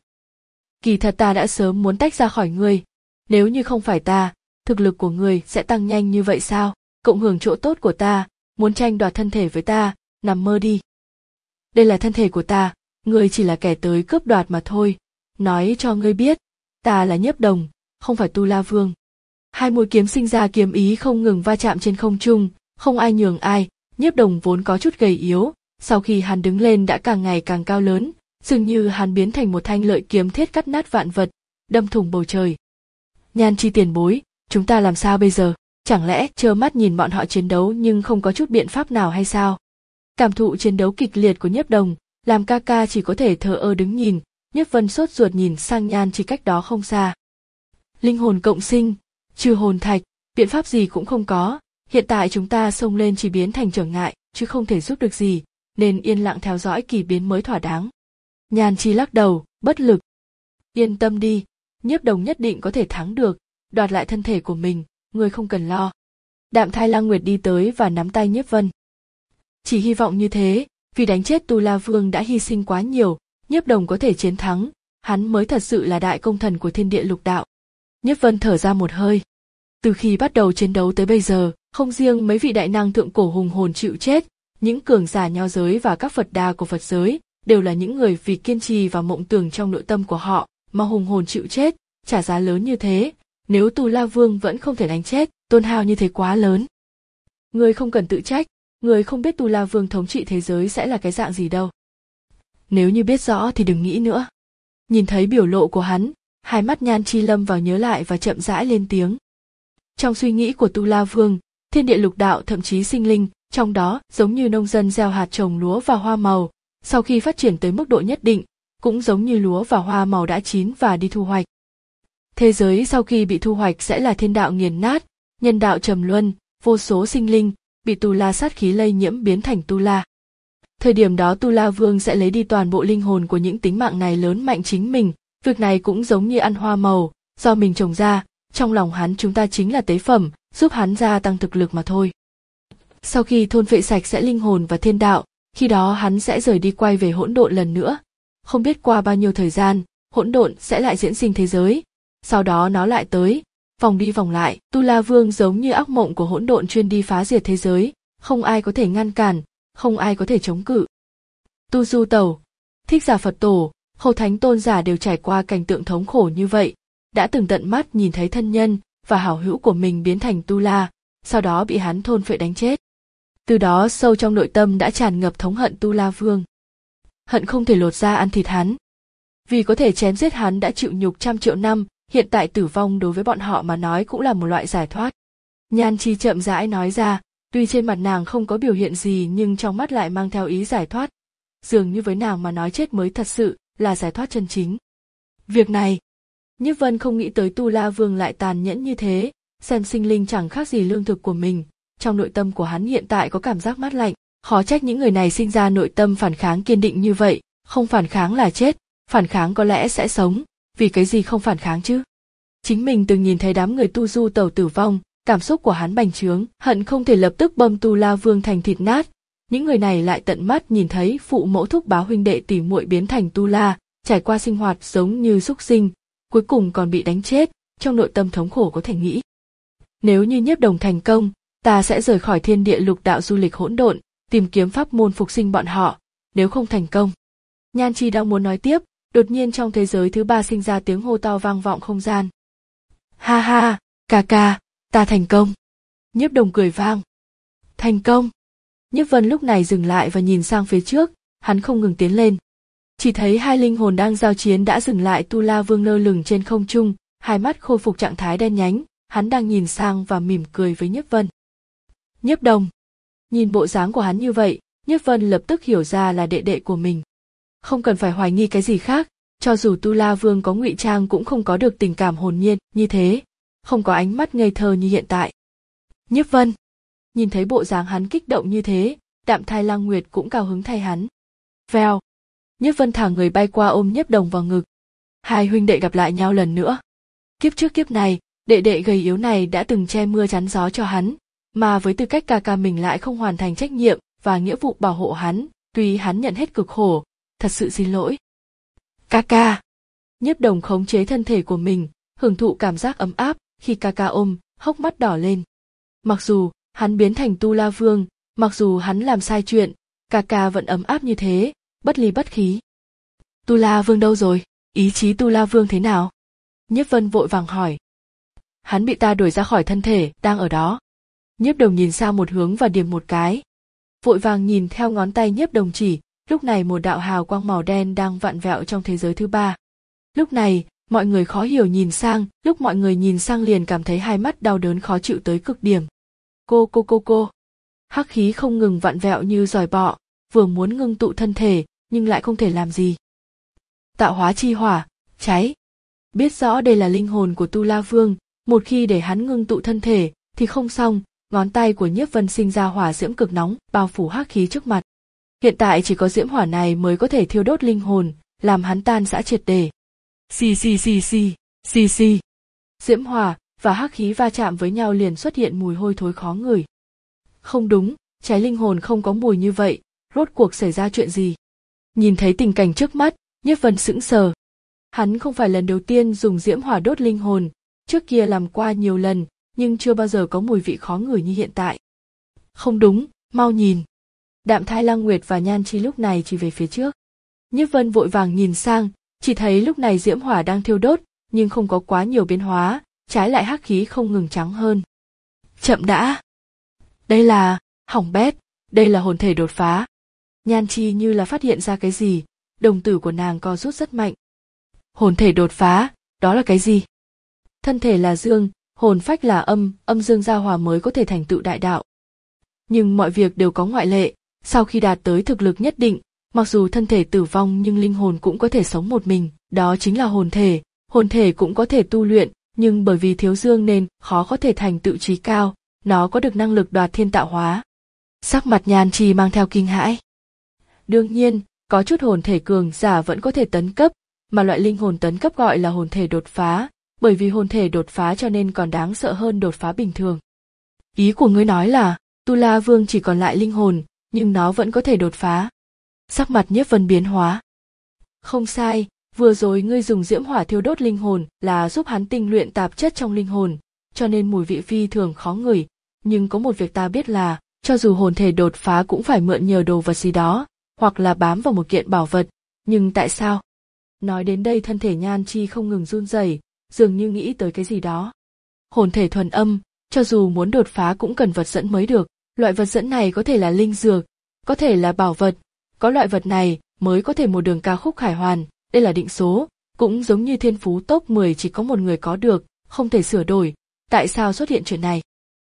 Kỳ thật ta đã sớm muốn tách ra khỏi ngươi, nếu như không phải ta, thực lực của ngươi sẽ tăng nhanh như vậy sao? Cộng hưởng chỗ tốt của ta, muốn tranh đoạt thân thể với ta, nằm mơ đi. Đây là thân thể của ta, ngươi chỉ là kẻ tới cướp đoạt mà thôi, nói cho ngươi biết, ta là Nhiếp Đồng, không phải Tu La Vương. Hai mũi kiếm sinh ra kiếm ý không ngừng va chạm trên không trung, không ai nhường ai, Nhiếp Đồng vốn có chút gầy yếu, sau khi hắn đứng lên đã càng ngày càng cao lớn, dường như hắn biến thành một thanh lợi kiếm thiết cắt nát vạn vật, đâm thủng bầu trời. Nhan Chi tiền bối, chúng ta làm sao bây giờ? Chẳng lẽ trơ mắt nhìn bọn họ chiến đấu nhưng không có chút biện pháp nào hay sao? Cảm thụ chiến đấu kịch liệt của Nhiếp Đồng, làm ca ca chỉ có thể thờ ơ đứng nhìn. Nhiếp Vân sốt ruột nhìn sang Nhan Chi cách đó không xa. Linh hồn cộng sinh, trừ hồn thạch, biện pháp gì cũng không có, hiện tại chúng ta xông lên chỉ biến thành trở ngại, chứ không thể giúp được gì, nên yên lặng theo dõi kỳ biến mới thỏa đáng. Nhan Chi lắc đầu, bất lực. Yên tâm đi, Nhiếp Đồng nhất định có thể thắng được, đoạt lại thân thể của mình, người không cần lo. Đạm Thai Lăng Nguyệt đi tới và nắm tay Nhiếp Vân. Chỉ hy vọng như thế, vì đánh chết Tu La Vương đã hy sinh quá nhiều, Nhiếp Đồng có thể chiến thắng, hắn mới thật sự là đại công thần của thiên địa lục đạo. Nhiếp Vân thở ra một hơi. Từ khi bắt đầu chiến đấu tới bây giờ, không riêng mấy vị đại năng thượng cổ hùng hồn chịu chết, những cường giả nho giới và các Phật đà của Phật giới đều là những người vì kiên trì và mộng tưởng trong nội tâm của họ mà hùng hồn chịu chết, trả giá lớn như thế. Nếu Tu La Vương vẫn không thể đánh chết, tổn hao như thế quá lớn. Người không cần tự trách, người không biết Tu La Vương thống trị thế giới sẽ là cái dạng gì đâu. Nếu như biết rõ thì đừng nghĩ nữa. Nhìn thấy biểu lộ của hắn, hai mắt Nhan Chi lâm vào nhớ lại và chậm rãi lên tiếng. Trong suy nghĩ của Tu La Vương, thiên địa lục đạo thậm chí sinh linh, trong đó giống như nông dân gieo hạt trồng lúa và hoa màu, sau khi phát triển tới mức độ nhất định, cũng giống như lúa và hoa màu đã chín và đi thu hoạch. Thế giới sau khi bị thu hoạch sẽ là thiên đạo nghiền nát, nhân đạo trầm luân, vô số sinh linh bị Tu La sát khí lây nhiễm biến thành Tu La. Thời điểm đó Tu La Vương sẽ lấy đi toàn bộ linh hồn của những tính mạng này lớn mạnh chính mình, việc này cũng giống như ăn hoa màu, do mình trồng ra, trong lòng hắn chúng ta chính là tế phẩm, giúp hắn gia tăng thực lực mà thôi. Sau khi thôn phệ sạch sẽ linh hồn và thiên đạo, khi đó hắn sẽ rời đi quay về hỗn độn lần nữa. Không biết qua bao nhiêu thời gian, hỗn độn sẽ lại diễn sinh thế giới, sau đó nó lại tới, vòng đi vòng lại, Tu La Vương giống như ác mộng của hỗn độn chuyên đi phá diệt thế giới, không ai có thể ngăn cản, không ai có thể chống cự. Tu Du Tẩu, Thích Giả Phật Tổ, Khâu Thánh Tôn giả đều trải qua cảnh tượng thống khổ như vậy, đã từng tận mắt nhìn thấy thân nhân và hảo hữu của mình biến thành Tu La, sau đó bị hắn thôn phệ đánh chết. Từ đó sâu trong nội tâm đã tràn ngập thống hận Tu La Vương. Hận không thể lột da ăn thịt hắn. Vì có thể chém giết hắn đã chịu nhục trăm triệu năm, hiện tại tử vong đối với bọn họ mà nói cũng là một loại giải thoát. Nhan Chi chậm rãi nói ra, tuy trên mặt nàng không có biểu hiện gì nhưng trong mắt lại mang theo ý giải thoát. Dường như với nàng mà nói chết mới thật sự là giải thoát chân chính. Việc này, Nhiếp Vân không nghĩ tới Tu La Vương lại tàn nhẫn như thế, xem sinh linh chẳng khác gì lương thực của mình. Trong nội tâm của hắn hiện tại có cảm giác mát lạnh, khó trách những người này sinh ra nội tâm phản kháng kiên định như vậy, không phản kháng là chết, phản kháng có lẽ sẽ sống, vì cái gì không phản kháng chứ? Chính mình từng nhìn thấy đám người Tu Du Tẩu tử vong, cảm xúc của hắn bành trướng, hận không thể lập tức băm Tu La Vương thành thịt nát. Những người này lại tận mắt nhìn thấy phụ mẫu thúc bá huynh đệ tỷ muội biến thành Tu La, trải qua sinh hoạt giống như súc sinh, cuối cùng còn bị đánh chết, trong nội tâm thống khổ có thể nghĩ. Nếu như Nhiếp Đồng thành công, ta sẽ rời khỏi thiên địa lục đạo du lịch hỗn độn, tìm kiếm pháp môn phục sinh bọn họ, nếu không thành công. Nhan Chi đang muốn nói tiếp, đột nhiên trong thế giới thứ ba sinh ra tiếng hô to vang vọng không gian. Ha ha, ca ca, ta thành công. Nhiếp Đồng cười vang. Thành công. Nhiếp Vân lúc này dừng lại và nhìn sang phía trước, hắn không ngừng tiến lên. Chỉ thấy hai linh hồn đang giao chiến đã dừng lại. Tu La Vương lơ lửng trên không trung, hai mắt khôi phục trạng thái đen nhánh, hắn đang nhìn sang và mỉm cười với Nhiếp Vân. Nhiếp Đồng. Nhìn bộ dáng của hắn như vậy, Nhiếp Vân lập tức hiểu ra là đệ đệ của mình. Không cần phải hoài nghi cái gì khác, cho dù Tu La Vương có ngụy trang cũng không có được tình cảm hồn nhiên như thế, không có ánh mắt ngây thơ như hiện tại. Nhiếp Vân. Nhìn thấy bộ dáng hắn kích động như thế, Đạm Thai Lăng Nguyệt cũng cao hứng thay hắn. Vèo. Nhiếp Vân thả người bay qua ôm Nhiếp Đồng vào ngực. Hai huynh đệ gặp lại nhau lần nữa. Kiếp trước kiếp này, đệ đệ gầy yếu này đã từng che mưa chắn gió cho hắn, mà với tư cách ca ca mình lại không hoàn thành trách nhiệm và nghĩa vụ bảo hộ hắn, tuy hắn nhận hết cực khổ, thật sự xin lỗi. Ca ca. Nhiếp Đồng khống chế thân thể của mình, hưởng thụ cảm giác ấm áp khi ca ca ôm, hốc mắt đỏ lên. Mặc dù hắn biến thành Tu La Vương, mặc dù hắn làm sai chuyện, ca ca vẫn ấm áp như thế, bất ly bất khí. Tu La Vương đâu rồi? Ý chí Tu La Vương thế nào? Nhiếp Vân vội vàng hỏi. Hắn bị ta đuổi ra khỏi thân thể, đang ở đó. Nhiếp Đồng nhìn sang một hướng và điểm một cái. Vội vàng nhìn theo ngón tay Nhiếp Đồng chỉ, lúc này một đạo hào quang màu đen đang vặn vẹo trong thế giới thứ ba. Lúc này, Mọi người khó hiểu nhìn sang, lúc mọi người nhìn sang liền cảm thấy hai mắt đau đớn khó chịu tới cực điểm. Cô cô cô cô. Hắc khí không ngừng vặn vẹo như giòi bọ, vừa muốn ngưng tụ thân thể, nhưng lại không thể làm gì. Tạo hóa chi hỏa, cháy. Biết rõ đây là linh hồn của Tu La Vương, một khi để hắn ngưng tụ thân thể, thì không xong, ngón tay của Nhiếp Vân sinh ra hỏa diễm cực nóng, bao phủ hắc khí trước mặt. Hiện tại chỉ có diễm hỏa này mới có thể thiêu đốt linh hồn, làm hắn tan rã triệt để. Xì xì xì xì, xì xì. Diễm hỏa và hắc khí va chạm với nhau liền xuất hiện mùi hôi thối khó ngửi. Không đúng, cháy linh hồn không có mùi như vậy, rốt cuộc xảy ra chuyện gì? Nhìn thấy tình cảnh trước mắt, Nhiếp Vân sững sờ. Hắn không phải lần đầu tiên dùng diễm hỏa đốt linh hồn, trước kia làm qua nhiều lần, nhưng chưa bao giờ có mùi vị khó ngửi như hiện tại. Không đúng, mau nhìn. Đạm Thai Lăng Nguyệt và Nhan Chi lúc này chỉ về phía trước. Nhiếp Vân vội vàng nhìn sang, chỉ thấy lúc này diễm hỏa đang thiêu đốt, nhưng không có quá nhiều biến hóa, trái lại hắc khí không ngừng trắng hơn. Chậm đã. Đây là, hỏng bét, đây là hồn thể đột phá. Nhan Chi như là phát hiện ra cái gì, đồng tử của nàng co rút rất mạnh. Hồn thể đột phá, đó là cái gì? Thân thể là dương, hồn phách là âm, âm dương giao hòa mới có thể thành tựu đại đạo. Nhưng mọi việc đều có ngoại lệ, sau khi đạt tới thực lực nhất định, mặc dù thân thể tử vong nhưng linh hồn cũng có thể sống một mình, đó chính là hồn thể. Hồn thể cũng có thể tu luyện, nhưng bởi vì thiếu dương nên khó có thể thành tựu trí cao, nó có được năng lực đoạt thiên tạo hóa. Sắc mặt Nhan Chi mang theo kinh hãi. Đương nhiên, có chút hồn thể cường giả vẫn có thể tấn cấp, mà loại linh hồn tấn cấp gọi là hồn thể đột phá, bởi vì hồn thể đột phá cho nên còn đáng sợ hơn đột phá bình thường. Ý của ngươi nói là, Tu La Vương chỉ còn lại linh hồn, nhưng nó vẫn có thể đột phá. Sắc mặt Nhiếp Vân biến hóa. Không sai, vừa rồi ngươi dùng diễm hỏa thiêu đốt linh hồn là giúp hắn tinh luyện tạp chất trong linh hồn, cho nên mùi vị phi thường khó ngửi, nhưng có một việc ta biết là, cho dù hồn thể đột phá cũng phải mượn nhờ đồ vật gì đó, hoặc là bám vào một kiện bảo vật, nhưng tại sao? Nói đến đây thân thể Nhan Chi không ngừng run rẩy, dường như nghĩ tới cái gì đó. Hồn thể thuần âm, cho dù muốn đột phá cũng cần vật dẫn mới được, loại vật dẫn này có thể là linh dược, có thể là bảo vật, có loại vật này mới có thể một đường ca khúc khải hoàn, đây là định số, cũng giống như thiên phú top mười chỉ có một người có được, không thể sửa đổi, tại sao xuất hiện chuyện này?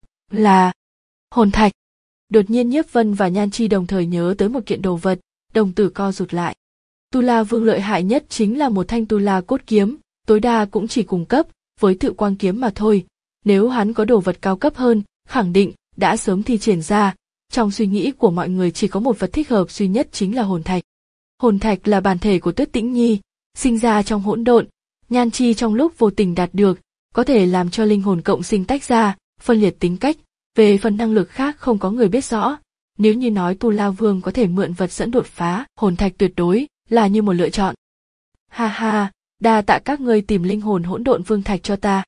Là hồn thạch. Đột nhiên Nhiếp Vân và Nhan Chi đồng thời nhớ tới một kiện đồ vật, đồng tử co rụt lại. Tu La Vương lợi hại nhất chính là một thanh Tu La cốt kiếm, tối đa cũng chỉ cùng cấp với Tự Quang kiếm mà thôi, nếu hắn có đồ vật cao cấp hơn, khẳng định đã sớm thi triển ra. Trong suy nghĩ của mọi người chỉ có một vật thích hợp duy nhất chính là hồn thạch. Hồn thạch là bản thể của Tuyết Tĩnh Nhi, sinh ra trong hỗn độn, Nhan Chi trong lúc vô tình đạt được, có thể làm cho linh hồn cộng sinh tách ra, phân liệt tính cách, về phần năng lực khác không có người biết rõ. Nếu như nói Tu La Vương có thể mượn vật dẫn đột phá, hồn thạch tuyệt đối là như một lựa chọn. Ha ha, đa tạ các ngươi tìm linh hồn hỗn độn vương thạch cho ta.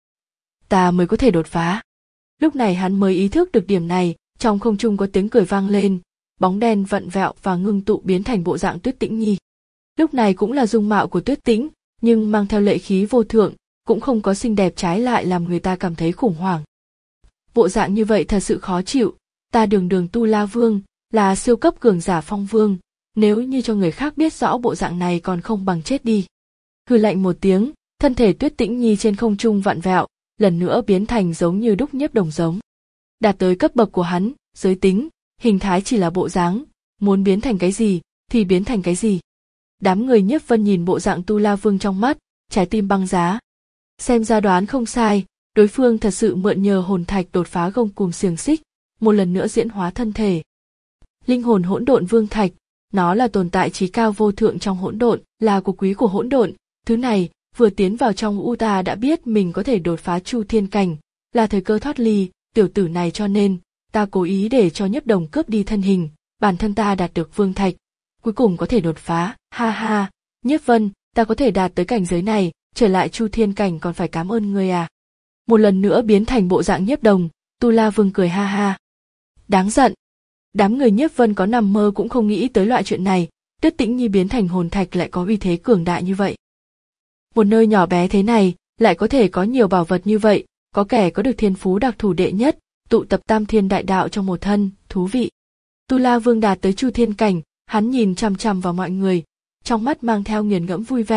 Ta mới có thể đột phá. Lúc này hắn mới ý thức được điểm này, trong không trung có tiếng cười vang lên, bóng đen vặn vẹo và ngưng tụ biến thành bộ dạng Tuyết Tĩnh Nhi. Lúc này cũng là dung mạo của Tuyết Tĩnh, nhưng mang theo lệ khí vô thượng, cũng không có xinh đẹp, trái lại làm người ta cảm thấy khủng hoảng. Bộ dạng như vậy thật sự khó chịu, ta đường đường Tu La Vương, là siêu cấp cường giả phong vương, nếu như cho người khác biết rõ bộ dạng này còn không bằng chết đi. Hừ lạnh một tiếng, thân thể Tuyết Tĩnh Nhi trên không trung vặn vẹo, lần nữa biến thành giống như đúc Nhiếp Đồng giống. Đạt tới cấp bậc của hắn, giới tính, hình thái chỉ là bộ dáng, muốn biến thành cái gì thì biến thành cái gì. Đám người Nhiếp Vân nhìn bộ dạng Tu La Vương trong mắt, trái tim băng giá. Xem ra đoán không sai, đối phương thật sự mượn nhờ hồn thạch đột phá gông cùm xiềng xích, một lần nữa diễn hóa thân thể. Linh hồn hỗn độn vương thạch, nó là tồn tại trí cao vô thượng trong hỗn độn, là của quý của hỗn độn, thứ này vừa tiến vào trong u ta đã biết mình có thể đột phá chu thiên cảnh, là thời cơ thoát ly tiểu tử này, cho nên ta cố ý để cho Nhiếp Đồng cướp đi thân hình, bản thân ta đạt được vương thạch, cuối cùng có thể đột phá. Ha ha, Nhiếp Vân, ta có thể đạt tới cảnh giới này, trở lại chu thiên cảnh còn phải cảm ơn ngươi à. Một lần nữa biến thành bộ dạng Nhiếp Đồng, Tu La Vương cười ha ha. Đáng giận. Đám người Nhiếp Vân có nằm mơ cũng không nghĩ tới loại chuyện này, Tuyết Tĩnh Nhi biến thành hồn thạch lại có uy thế cường đại như vậy. Một nơi nhỏ bé thế này, lại có thể có nhiều bảo vật như vậy, có kẻ có được thiên phú đặc thù đệ nhất, tụ tập tam thiên đại đạo trong một thân, thú vị. Tu La Vương đạt tới chu thiên cảnh, hắn nhìn chằm chằm vào mọi người, trong mắt mang theo nghiền ngẫm vui vẻ,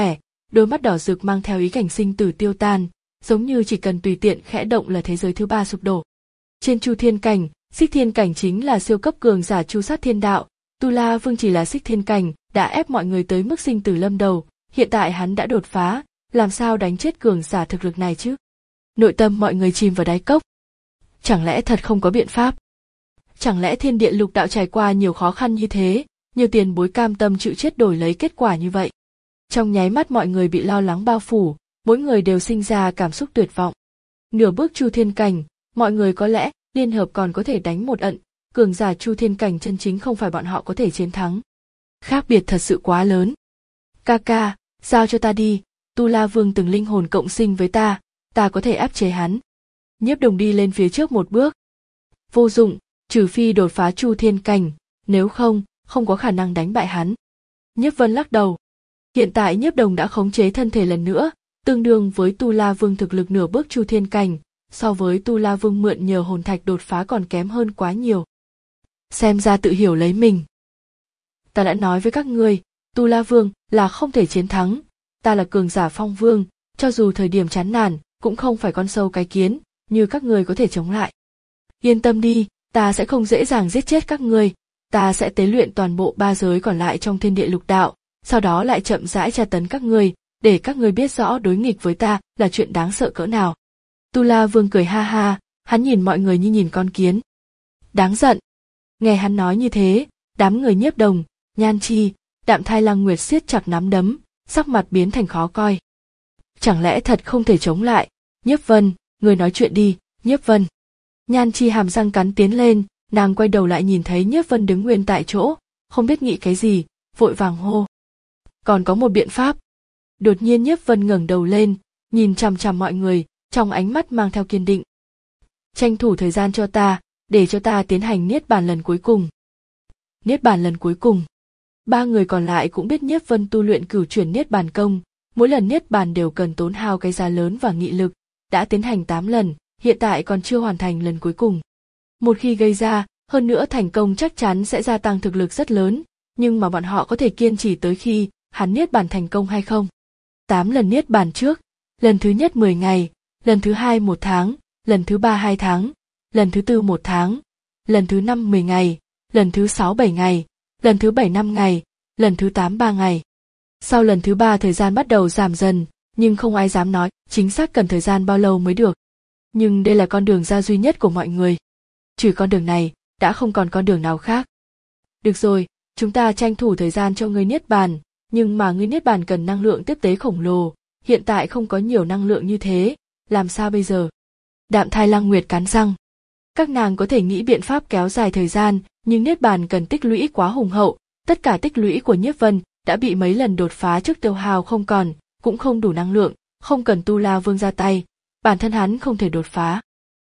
đôi mắt đỏ rực mang theo ý cảnh sinh tử tiêu tan, giống như chỉ cần tùy tiện khẽ động là thế giới thứ ba sụp đổ. Trên Chu Thiên Cảnh, Xích Thiên Cảnh chính là siêu cấp cường giả chu sát thiên đạo, Tu La Vương chỉ là Xích Thiên Cảnh, đã ép mọi người tới mức sinh tử lâm đầu, hiện tại hắn đã đột phá, làm sao đánh chết cường giả thực lực này chứ? Nội tâm mọi người chìm vào đáy cốc. Chẳng lẽ thật không có biện pháp? Chẳng lẽ thiên địa lục đạo trải qua nhiều khó khăn như thế, nhiều tiền bối cam tâm chịu chết đổi lấy kết quả như vậy? Trong nháy mắt mọi người bị lo lắng bao phủ, mỗi người đều sinh ra cảm xúc tuyệt vọng. Nửa bước Chu Thiên Cảnh, mọi người có lẽ liên hợp còn có thể đánh một ận, cường giả Chu Thiên Cảnh chân chính không phải bọn họ có thể chiến thắng. Khác biệt thật sự quá lớn. Ca ca, giao cho ta đi, Tu La Vương từng linh hồn cộng sinh với ta, ta có thể áp chế hắn. Nhiếp Đồng đi lên phía trước một bước. Vô dụng, trừ phi đột phá Chu Thiên Cảnh, nếu không, không có khả năng đánh bại hắn. Nhiếp Vân lắc đầu. Hiện tại Nhiếp Đồng đã khống chế thân thể lần nữa, tương đương với Tu La Vương thực lực nửa bước Chu Thiên Cảnh, so với Tu La Vương mượn nhờ hồn thạch đột phá còn kém hơn quá nhiều. Xem ra tự hiểu lấy mình. Ta đã nói với các ngươi, Tu La Vương là không thể chiến thắng, ta là cường giả Phong Vương, cho dù thời điểm chán nản, cũng không phải con sâu cái kiến, như các ngươi có thể chống lại. Yên tâm đi, ta sẽ không dễ dàng giết chết các ngươi, ta sẽ tế luyện toàn bộ ba giới còn lại trong thiên địa lục đạo, sau đó lại chậm rãi tra tấn các ngươi, để các ngươi biết rõ đối nghịch với ta là chuyện đáng sợ cỡ nào. Tu La Vương cười ha ha, hắn nhìn mọi người như nhìn con kiến. Đáng giận. Nghe hắn nói như thế, đám người Nhiếp Đồng, Nhan Chi, Đạm Thai Lăng Nguyệt siết chặt nắm đấm, sắc mặt biến thành khó coi. Chẳng lẽ thật không thể chống lại? Nhiếp Vân, người nói chuyện đi, Nhiếp Vân. Nhan Chi hàm răng cắn tiến lên, nàng quay đầu lại nhìn thấy Nhiếp Vân đứng nguyên tại chỗ, không biết nghĩ cái gì, vội vàng hô. Còn có một biện pháp. Đột nhiên Nhiếp Vân ngẩng đầu lên, nhìn chằm chằm mọi người, trong ánh mắt mang theo kiên định. Tranh thủ thời gian cho ta, để cho ta tiến hành niết bàn lần cuối cùng. Niết bàn lần cuối cùng. Ba người còn lại cũng biết Nhiếp Vân tu luyện cửu chuyển niết bàn công, mỗi lần niết bàn đều cần tốn hao cái giá lớn và nghị lực, đã tiến hành tám lần, hiện tại còn chưa hoàn thành lần cuối cùng. Một khi gây ra, hơn nữa thành công chắc chắn sẽ gia tăng thực lực rất lớn, nhưng mà bọn họ có thể kiên trì tới khi hắn niết bàn thành công hay không? Tám lần niết bàn trước, lần thứ nhất mười ngày, lần thứ hai một tháng, lần thứ ba hai tháng, lần thứ tư một tháng, lần thứ năm mười ngày, lần thứ sáu bảy ngày, lần thứ bảy năm ngày, lần thứ tám ba ngày. Sau lần thứ ba thời gian bắt đầu giảm dần, nhưng không ai dám nói chính xác cần thời gian bao lâu mới được. Nhưng đây là con đường ra duy nhất của mọi người. Trừ con đường này, đã không còn con đường nào khác. Được rồi, chúng ta tranh thủ thời gian cho ngươi niết bàn, nhưng mà ngươi niết bàn cần năng lượng tiếp tế khổng lồ, hiện tại không có nhiều năng lượng như thế, làm sao bây giờ? Đạm Thai Lăng Nguyệt cắn răng. Các nàng có thể nghĩ biện pháp kéo dài thời gian, nhưng niết bàn cần tích lũy quá hùng hậu, tất cả tích lũy của Nhiếp Vân đã bị mấy lần đột phá trước tiêu hao không còn, cũng không đủ năng lượng, không cần Tu La Vương ra tay, bản thân hắn không thể đột phá.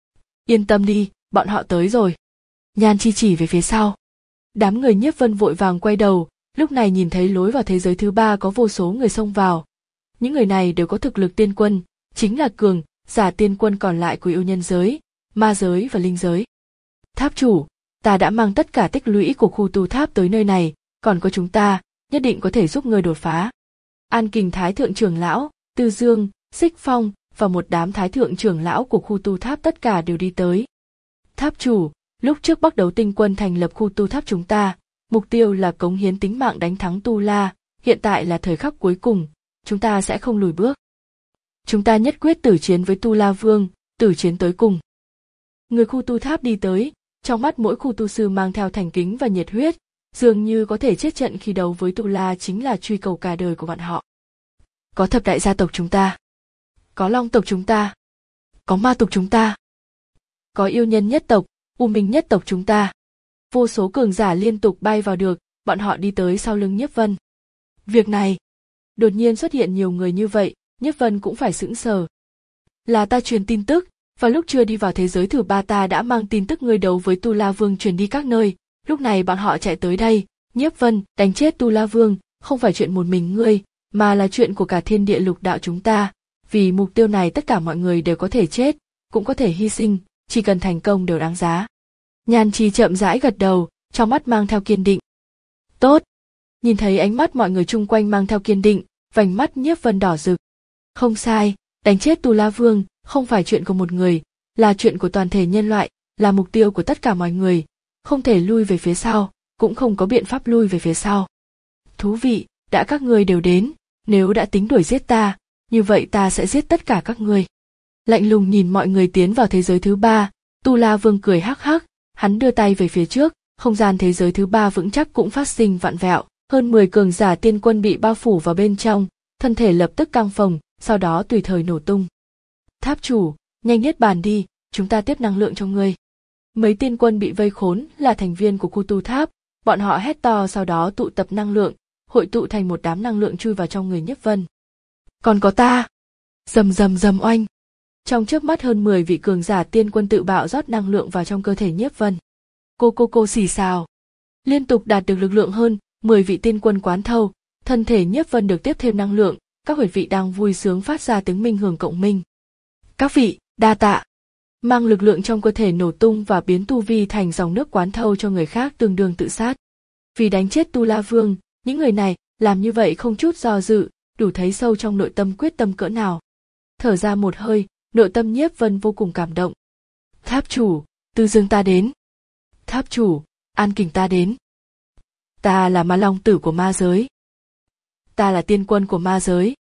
Yên tâm đi, bọn họ tới rồi. Nhan Chi chỉ về phía sau. Đám người Nhiếp Vân vội vàng quay đầu, lúc này nhìn thấy lối vào thế giới thứ ba có vô số người xông vào. Những người này đều có thực lực tiên quân, chính là cường giả tiên quân còn lại của yêu nhân giới, ma giới và linh giới. Tháp chủ, ta đã mang tất cả tích lũy của khu tu tháp tới nơi này, còn có chúng ta, nhất định có thể giúp ngươi đột phá. An Kình Thái Thượng trưởng lão, Tư Dương, Xích Phong và một đám Thái Thượng trưởng lão của khu tu tháp tất cả đều đi tới. Tháp chủ, lúc trước Bắc Đấu Tinh Quân thành lập khu tu tháp chúng ta, mục tiêu là cống hiến tính mạng đánh thắng Tu La, hiện tại là thời khắc cuối cùng, chúng ta sẽ không lùi bước. Chúng ta nhất quyết tử chiến với Tu La Vương, tử chiến tới cùng. Người khu tu tháp đi tới, trong mắt mỗi khu tu sư mang theo thành kính và nhiệt huyết, dường như có thể chết trận khi đấu với Tu La chính là truy cầu cả đời của bọn họ. Có thập đại gia tộc chúng ta, có long tộc chúng ta, có ma tộc chúng ta, có yêu nhân nhất tộc, u minh nhất tộc chúng ta. Vô số cường giả liên tục bay vào được, bọn họ đi tới sau lưng Nhiếp Vân. Việc này, đột nhiên xuất hiện nhiều người như vậy, Nhiếp Vân cũng phải sững sờ. Là ta truyền tin tức, và lúc chưa đi vào thế giới thứ ba ta đã mang tin tức ngươi đấu với Tu La Vương truyền đi các nơi, lúc này bọn họ chạy tới đây, Nhiếp Vân, đánh chết Tu La Vương, không phải chuyện một mình ngươi, mà là chuyện của cả thiên địa lục đạo chúng ta, vì mục tiêu này tất cả mọi người đều có thể chết, cũng có thể hy sinh, chỉ cần thành công đều đáng giá. Nhan Chi chậm rãi gật đầu, trong mắt mang theo kiên định. Tốt. Nhìn thấy ánh mắt mọi người chung quanh mang theo kiên định, vành mắt Nhiếp Vân đỏ rực. Không sai, đánh chết Tu La Vương không phải chuyện của một người, là chuyện của toàn thể nhân loại, là mục tiêu của tất cả mọi người, không thể lui về phía sau, cũng không có biện pháp lui về phía sau. Thú vị, đã các ngươi đều đến, nếu đã tính đuổi giết ta, như vậy ta sẽ giết tất cả các ngươi. Lạnh lùng nhìn mọi người tiến vào thế giới thứ ba, Tu La Vương cười hắc hắc, hắn đưa tay về phía trước, không gian thế giới thứ ba vững chắc cũng phát sinh vặn vẹo, hơn mười cường giả tiên quân bị bao phủ vào bên trong, thân thể lập tức căng phồng, sau đó tùy thời nổ tung. Tháp chủ, nhanh niết bàn đi, chúng ta tiếp năng lượng cho ngươi. Mấy tiên quân bị vây khốn là thành viên của khu tu tháp, bọn họ hét to sau đó tụ tập năng lượng, hội tụ thành một đám năng lượng chui vào trong người Nhiếp Vân. Còn có ta! Rầm rầm rầm oanh! Trong chớp mắt hơn mười vị cường giả tiên quân tự bạo rót năng lượng vào trong cơ thể Nhiếp Vân. Cô cô cô xì xào. Liên tục đạt được lực lượng hơn mười vị tiên quân quán thâu, thân thể Nhiếp Vân được tiếp thêm năng lượng, các huyệt vị đang vui sướng phát ra tiếng minh hưởng cộng minh. Các vị, đa tạ. Mang lực lượng trong cơ thể nổ tung và biến tu vi thành dòng nước quán thâu cho người khác tương đương tự sát. Vì đánh chết Tu La Vương, những người này làm như vậy không chút do dự, đủ thấy sâu trong nội tâm quyết tâm cỡ nào. Thở ra một hơi, nội tâm Nhiếp Vân vô cùng cảm động. Tháp chủ, Tư Dương ta đến. Tháp chủ, An Kình ta đến. Ta là ma long tử của ma giới. Ta là tiên quân của ma giới.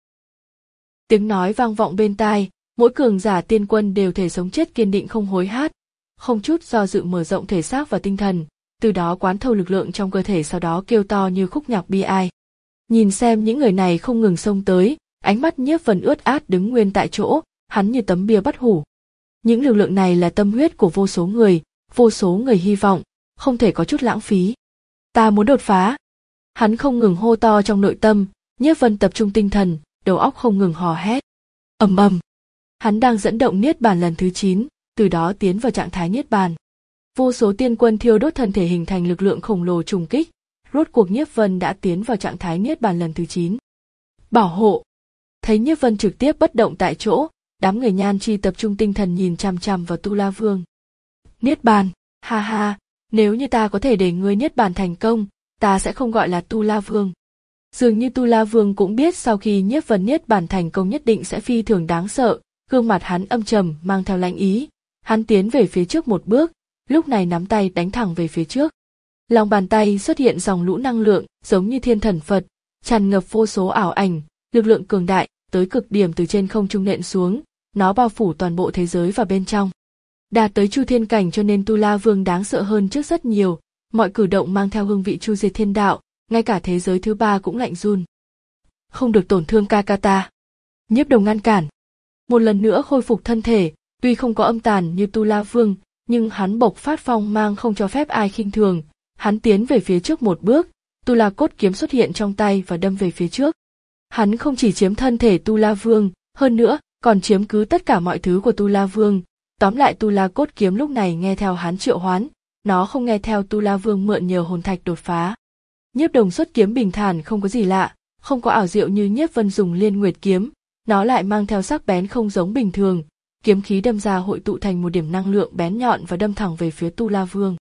Tiếng nói vang vọng bên tai, mỗi cường giả tiên quân đều thể sống chết kiên định không hối hát, không chút do dự mở rộng thể xác và tinh thần, từ đó quán thâu lực lượng trong cơ thể, sau đó kêu to như khúc nhạc bi ai. Nhìn xem những người này không ngừng xông tới, ánh mắt Nhiếp Vân ướt át đứng nguyên tại chỗ, hắn như tấm bia bắt hủ. Những lực lượng này là tâm huyết của vô số người, vô số người hy vọng, không thể có chút lãng phí. Ta muốn đột phá. Hắn không ngừng hô to trong nội tâm, Nhiếp Vân tập trung tinh thần, đầu óc không ngừng hò hét. Ầm ầm. Hắn đang dẫn động niết bàn lần thứ chín, từ đó tiến vào trạng thái niết bàn. Vô số tiên quân thiêu đốt thân thể hình thành lực lượng khổng lồ trùng kích, rốt cuộc Nhiếp Vân đã tiến vào trạng thái niết bàn lần thứ chín. Bảo hộ. Thấy Nhiếp Vân trực tiếp bất động tại chỗ, đám người Nhan Chi tập trung tinh thần nhìn chằm chằm vào Tu La Vương. Niết bàn, ha ha, nếu như ta có thể để ngươi niết bàn thành công, ta sẽ không gọi là Tu La Vương. Dường như Tu La Vương cũng biết sau khi Nhiếp Vân niết bàn thành công nhất định sẽ phi thường đáng sợ, gương mặt hắn âm trầm mang theo lãnh ý, hắn tiến về phía trước một bước, lúc này nắm tay đánh thẳng về phía trước. Lòng bàn tay xuất hiện dòng lũ năng lượng giống như thiên thần Phật, tràn ngập vô số ảo ảnh, lực lượng cường đại tới cực điểm từ trên không trung nện xuống, nó bao phủ toàn bộ thế giới vào bên trong. Đạt tới Chu Thiên cảnh cho nên Tu La Vương đáng sợ hơn trước rất nhiều, mọi cử động mang theo hương vị chu diệt thiên đạo, ngay cả thế giới thứ ba cũng lạnh run. Không được tổn thương ca ca ta. Nhiếp Đồng ngăn cản. Một lần nữa khôi phục thân thể, tuy không có âm tàn như Tu La Vương, nhưng hắn bộc phát phong mang không cho phép ai khinh thường, hắn tiến về phía trước một bước, Tu La cốt kiếm xuất hiện trong tay và đâm về phía trước. Hắn không chỉ chiếm thân thể Tu La Vương, hơn nữa còn chiếm cứ tất cả mọi thứ của Tu La Vương. Tóm lại Tu La cốt kiếm lúc này nghe theo hắn triệu hoán, nó không nghe theo Tu La Vương mượn nhờ hồn thạch đột phá. Nhiếp Đồng xuất kiếm bình thản không có gì lạ, không có ảo diệu như Nhiếp Vân dùng Liên Nguyệt kiếm, nó lại mang theo sắc bén không giống bình thường, kiếm khí đâm ra hội tụ thành một điểm năng lượng bén nhọn và đâm thẳng về phía Tu La Vương.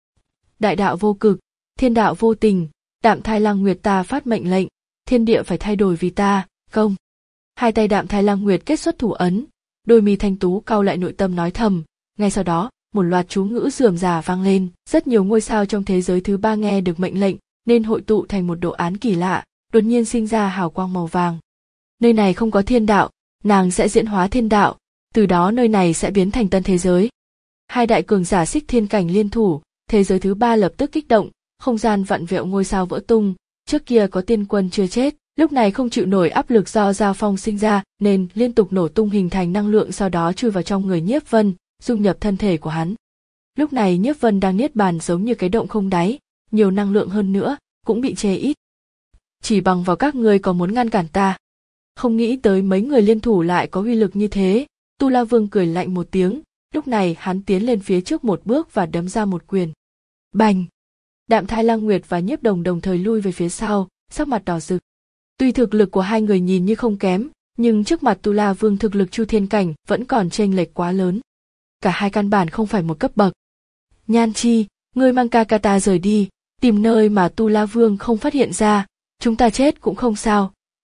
Đại đạo vô cực, thiên đạo vô tình, Đạm Thai Lăng Nguyệt ta phát mệnh lệnh, thiên địa phải thay đổi vì ta, công. Hai tay Đạm Thai Lăng Nguyệt kết xuất thủ ấn, đôi mi thanh tú cau lại nội tâm nói thầm, ngay sau đó, một loạt chú ngữ rườm rà vang lên, rất nhiều ngôi sao trong thế giới thứ ba nghe được mệnh lệnh, nên hội tụ thành một đồ án kỳ lạ, đột nhiên sinh ra hào quang màu vàng. Nơi này không có thiên đạo, nàng sẽ diễn hóa thiên đạo, từ đó nơi này sẽ biến thành tân thế giới. Hai đại cường giả Xích Thiên cảnh liên thủ, thế giới thứ ba lập tức kích động, không gian vặn vẹo, ngôi sao vỡ tung, trước kia có tiên quân chưa chết, lúc này không chịu nổi áp lực do giao phong sinh ra nên liên tục nổ tung hình thành năng lượng, sau đó chui vào trong người Nhiếp Vân, dung nhập thân thể của hắn. Lúc này Nhiếp Vân đang niết bàn giống như cái động không đáy, nhiều năng lượng hơn nữa, cũng bị chê ít. Chỉ bằng vào các ngươi có muốn ngăn cản ta? Không nghĩ tới mấy người liên thủ lại có uy lực như thế, Tu La Vương cười lạnh một tiếng, lúc này hắn tiến lên phía trước một bước và đấm ra một quyền. Bành! Đạm Thai Lăng Nguyệt và Nhiếp Đồng đồng thời lui về phía sau, sắc mặt đỏ rực. Tuy thực lực của hai người nhìn như không kém, nhưng trước mặt Tu La Vương thực lực Chu Thiên cảnh vẫn còn chênh lệch quá lớn. Cả hai căn bản không phải một cấp bậc. Nhan Chi, ngươi mang ca ca ta rời đi, tìm nơi mà Tu La Vương không phát hiện ra, chúng ta chết cũng không sao,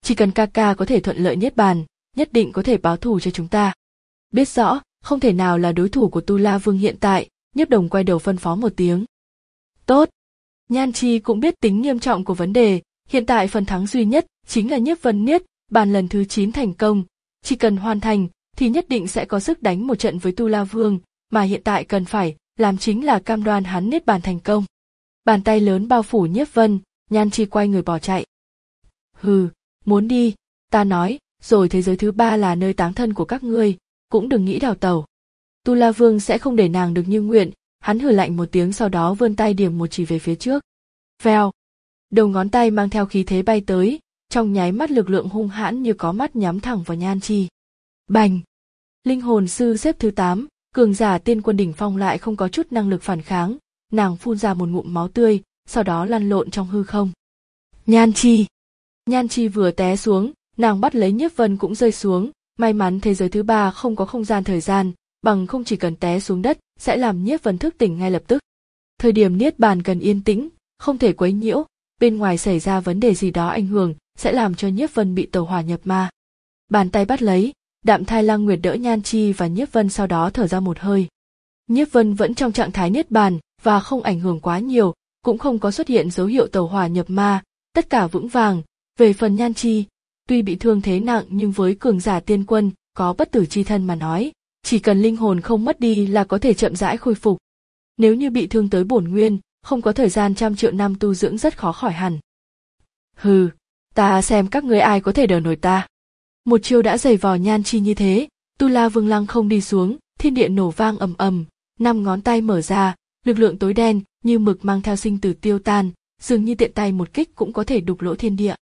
Chỉ cần ca ca có thể thuận lợi niết bàn, nhất định có thể báo thù cho chúng ta. Biết rõ, không thể nào là đối thủ của Tu La Vương hiện tại, Nhiếp Đồng quay đầu phân phó một tiếng. Tốt. Nhan Chi cũng biết tính nghiêm trọng của vấn đề, hiện tại phần thắng duy nhất chính là Nhiếp Vân niết bàn lần thứ chín thành công, chỉ cần hoàn thành thì nhất định sẽ có sức đánh một trận với Tu La Vương, mà hiện tại cần phải làm chính là cam đoan hắn niết bàn thành công. Bàn tay lớn bao phủ Nhiếp Vân, Nhan Chi quay người bỏ chạy. Hừ, muốn đi, ta nói, rồi thế giới thứ ba là nơi táng thân của các ngươi, cũng đừng nghĩ đào tẩu. Tu La Vương sẽ không để nàng được như nguyện, hắn hừ lạnh một tiếng sau đó vươn tay điểm một chỉ về phía trước. Vèo, đầu ngón tay mang theo khí thế bay tới, trong nháy mắt lực lượng hung hãn như có mắt nhắm thẳng vào Nhan Chi. Bành! Linh hồn sư xếp thứ tám, cường giả tiên quân đỉnh phong lại không có chút năng lực phản kháng, nàng phun ra một ngụm máu tươi, sau đó lăn lộn trong hư không. Nhan Chi! Nhan Chi vừa té xuống, nàng bắt lấy Nhiếp Vân cũng rơi xuống, may mắn thế giới thứ ba không có không gian thời gian, bằng không chỉ cần té xuống đất sẽ làm Nhiếp Vân thức tỉnh ngay lập tức. Thời điểm niết bàn cần yên tĩnh, không thể quấy nhiễu, bên ngoài xảy ra vấn đề gì đó ảnh hưởng sẽ làm cho Nhiếp Vân bị tẩu hỏa nhập ma. Bàn tay bắt lấy, Đạm Thai Lăng Nguyệt đỡ Nhan Chi và Nhiếp Vân sau đó thở ra một hơi. Nhiếp Vân vẫn trong trạng thái niết bàn và không ảnh hưởng quá nhiều, cũng không có xuất hiện dấu hiệu tẩu hỏa nhập ma, tất cả vững vàng. Về phần Nhan Chi, tuy bị thương thế nặng nhưng với cường giả tiên quân có bất tử chi thân mà nói, chỉ cần linh hồn không mất đi là có thể chậm rãi khôi phục. Nếu như bị thương tới bổn nguyên, không có thời gian trăm triệu năm tu dưỡng rất khó khỏi hẳn. Hừ, ta xem các ngươi ai có thể đỡ nổi ta. Một chiêu đã giày vò Nhan Chi như thế, Tu La Vương lăng không đi xuống, thiên địa nổ vang ầm ầm, năm ngón tay mở ra, lực lượng tối đen như mực mang theo sinh tử tiêu tan, dường như tiện tay một kích cũng có thể đục lỗ thiên địa.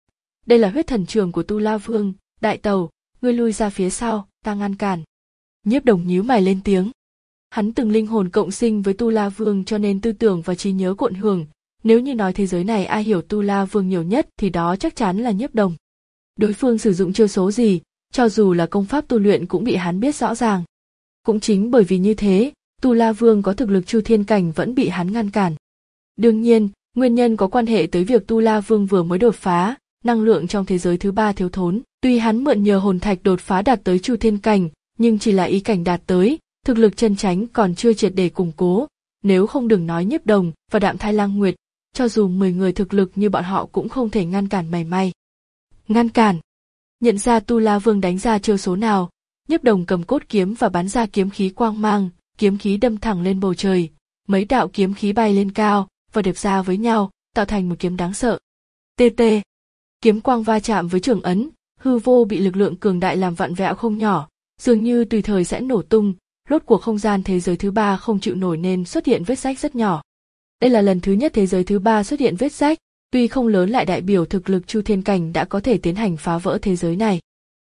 Đây là huyết thần trường của Tu La Vương, đại tàu, ngươi lui ra phía sau, ta ngăn cản. Nhiếp Đồng nhíu mày lên tiếng. Hắn từng linh hồn cộng sinh với Tu La Vương cho nên tư tưởng và trí nhớ cuộn hưởng, nếu như nói thế giới này ai hiểu Tu La Vương nhiều nhất thì đó chắc chắn là Nhiếp Đồng. Đối phương sử dụng chiêu số gì, cho dù là công pháp tu luyện cũng bị hắn biết rõ ràng. Cũng chính bởi vì như thế, Tu La Vương có thực lực Chu Thiên cảnh vẫn bị hắn ngăn cản. Đương nhiên, nguyên nhân có quan hệ tới việc Tu La Vương vừa mới đột phá, năng lượng trong thế giới thứ ba thiếu thốn, tuy hắn mượn nhờ hồn thạch đột phá đạt tới Chu Thiên cảnh, nhưng chỉ là ý cảnh đạt tới, thực lực chân chánh còn chưa triệt để củng cố, nếu không đừng nói Nhiếp Đồng và Đạm Thai Lang Nguyệt, cho dù mười người thực lực như bọn họ cũng không thể ngăn cản mảy may. Ngăn cản. Nhận ra Tu La Vương đánh ra chiêu số nào, Nhiếp Đồng cầm cốt kiếm và bắn ra kiếm khí quang mang, kiếm khí đâm thẳng lên bầu trời, mấy đạo kiếm khí bay lên cao và điệp ra với nhau, tạo thành một kiếm đáng sợ. Tê tê. Kiếm quang va chạm với trường ấn, hư vô bị lực lượng cường đại làm vặn vẹo không nhỏ, dường như tùy thời sẽ nổ tung, rốt cuộc không gian thế giới thứ ba không chịu nổi nên xuất hiện vết rách rất nhỏ. Đây là lần thứ nhất thế giới thứ ba xuất hiện vết rách, tuy không lớn lại đại biểu thực lực Chu Thiên cảnh đã có thể tiến hành phá vỡ thế giới này.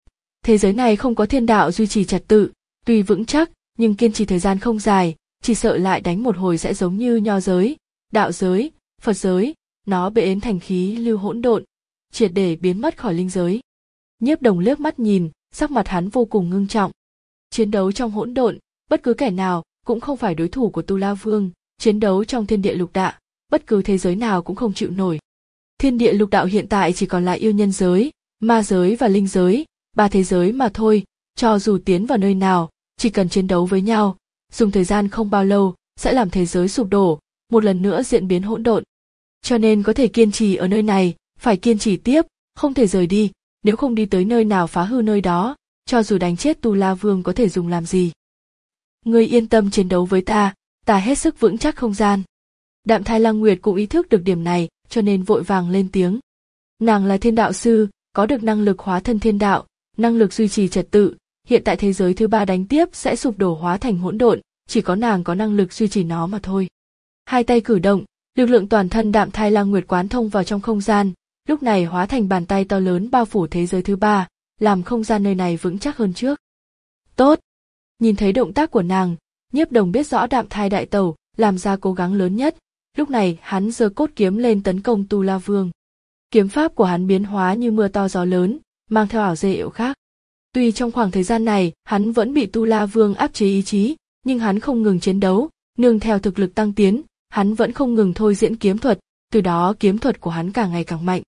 Thế giới này không có thiên đạo duy trì trật tự, tuy vững chắc, nhưng kiên trì thời gian không dài, chỉ sợ lại đánh một hồi sẽ giống như nho giới, đạo giới, Phật giới, nó bế ến thành khí lưu hỗn độn, triệt để biến mất khỏi linh giới. Nhiếp Đồng liếc mắt nhìn, sắc mặt hắn vô cùng ngưng trọng. Chiến đấu trong hỗn độn, bất cứ kẻ nào cũng không phải đối thủ của Tu La Vương, chiến đấu trong thiên địa lục đạo, bất cứ thế giới nào cũng không chịu nổi. Thiên địa lục đạo hiện tại chỉ còn lại yêu nhân giới, ma giới và linh giới, ba thế giới mà thôi, cho dù tiến vào nơi nào, chỉ cần chiến đấu với nhau, dùng thời gian không bao lâu, sẽ làm thế giới sụp đổ, một lần nữa diễn biến hỗn độn. Cho nên có thể kiên trì ở nơi này, phải kiên trì tiếp, không thể rời đi, nếu không đi tới nơi nào phá hư nơi đó, cho dù đánh chết Tu La Vương có thể dùng làm gì. Ngươi yên tâm chiến đấu với ta, ta hết sức vững chắc không gian. Đạm Thai Lăng Nguyệt cũng ý thức được điểm này, cho nên vội vàng lên tiếng. Nàng là thiên đạo sư, có được năng lực hóa thân thiên đạo, năng lực duy trì trật tự, hiện tại thế giới thứ ba đánh tiếp sẽ sụp đổ hóa thành hỗn độn, chỉ có nàng có năng lực duy trì nó mà thôi. Hai tay cử động, lực lượng toàn thân Đạm Thai Lăng Nguyệt quán thông vào trong không gian, lúc này hóa thành bàn tay to lớn bao phủ thế giới thứ ba, làm không gian nơi này vững chắc hơn trước. Tốt! Nhìn thấy động tác của nàng, Nhiếp Đồng biết rõ Đạm Thai đại tẩu làm ra cố gắng lớn nhất, lúc này hắn giơ cốt kiếm lên tấn công Tu La Vương. Kiếm pháp của hắn biến hóa như mưa to gió lớn, mang theo ảo diệu khác. Tuy trong khoảng thời gian này hắn vẫn bị Tu La Vương áp chế ý chí, nhưng hắn không ngừng chiến đấu, nương theo thực lực tăng tiến, hắn vẫn không ngừng thôi diễn kiếm thuật, từ đó kiếm thuật của hắn càng ngày càng mạnh.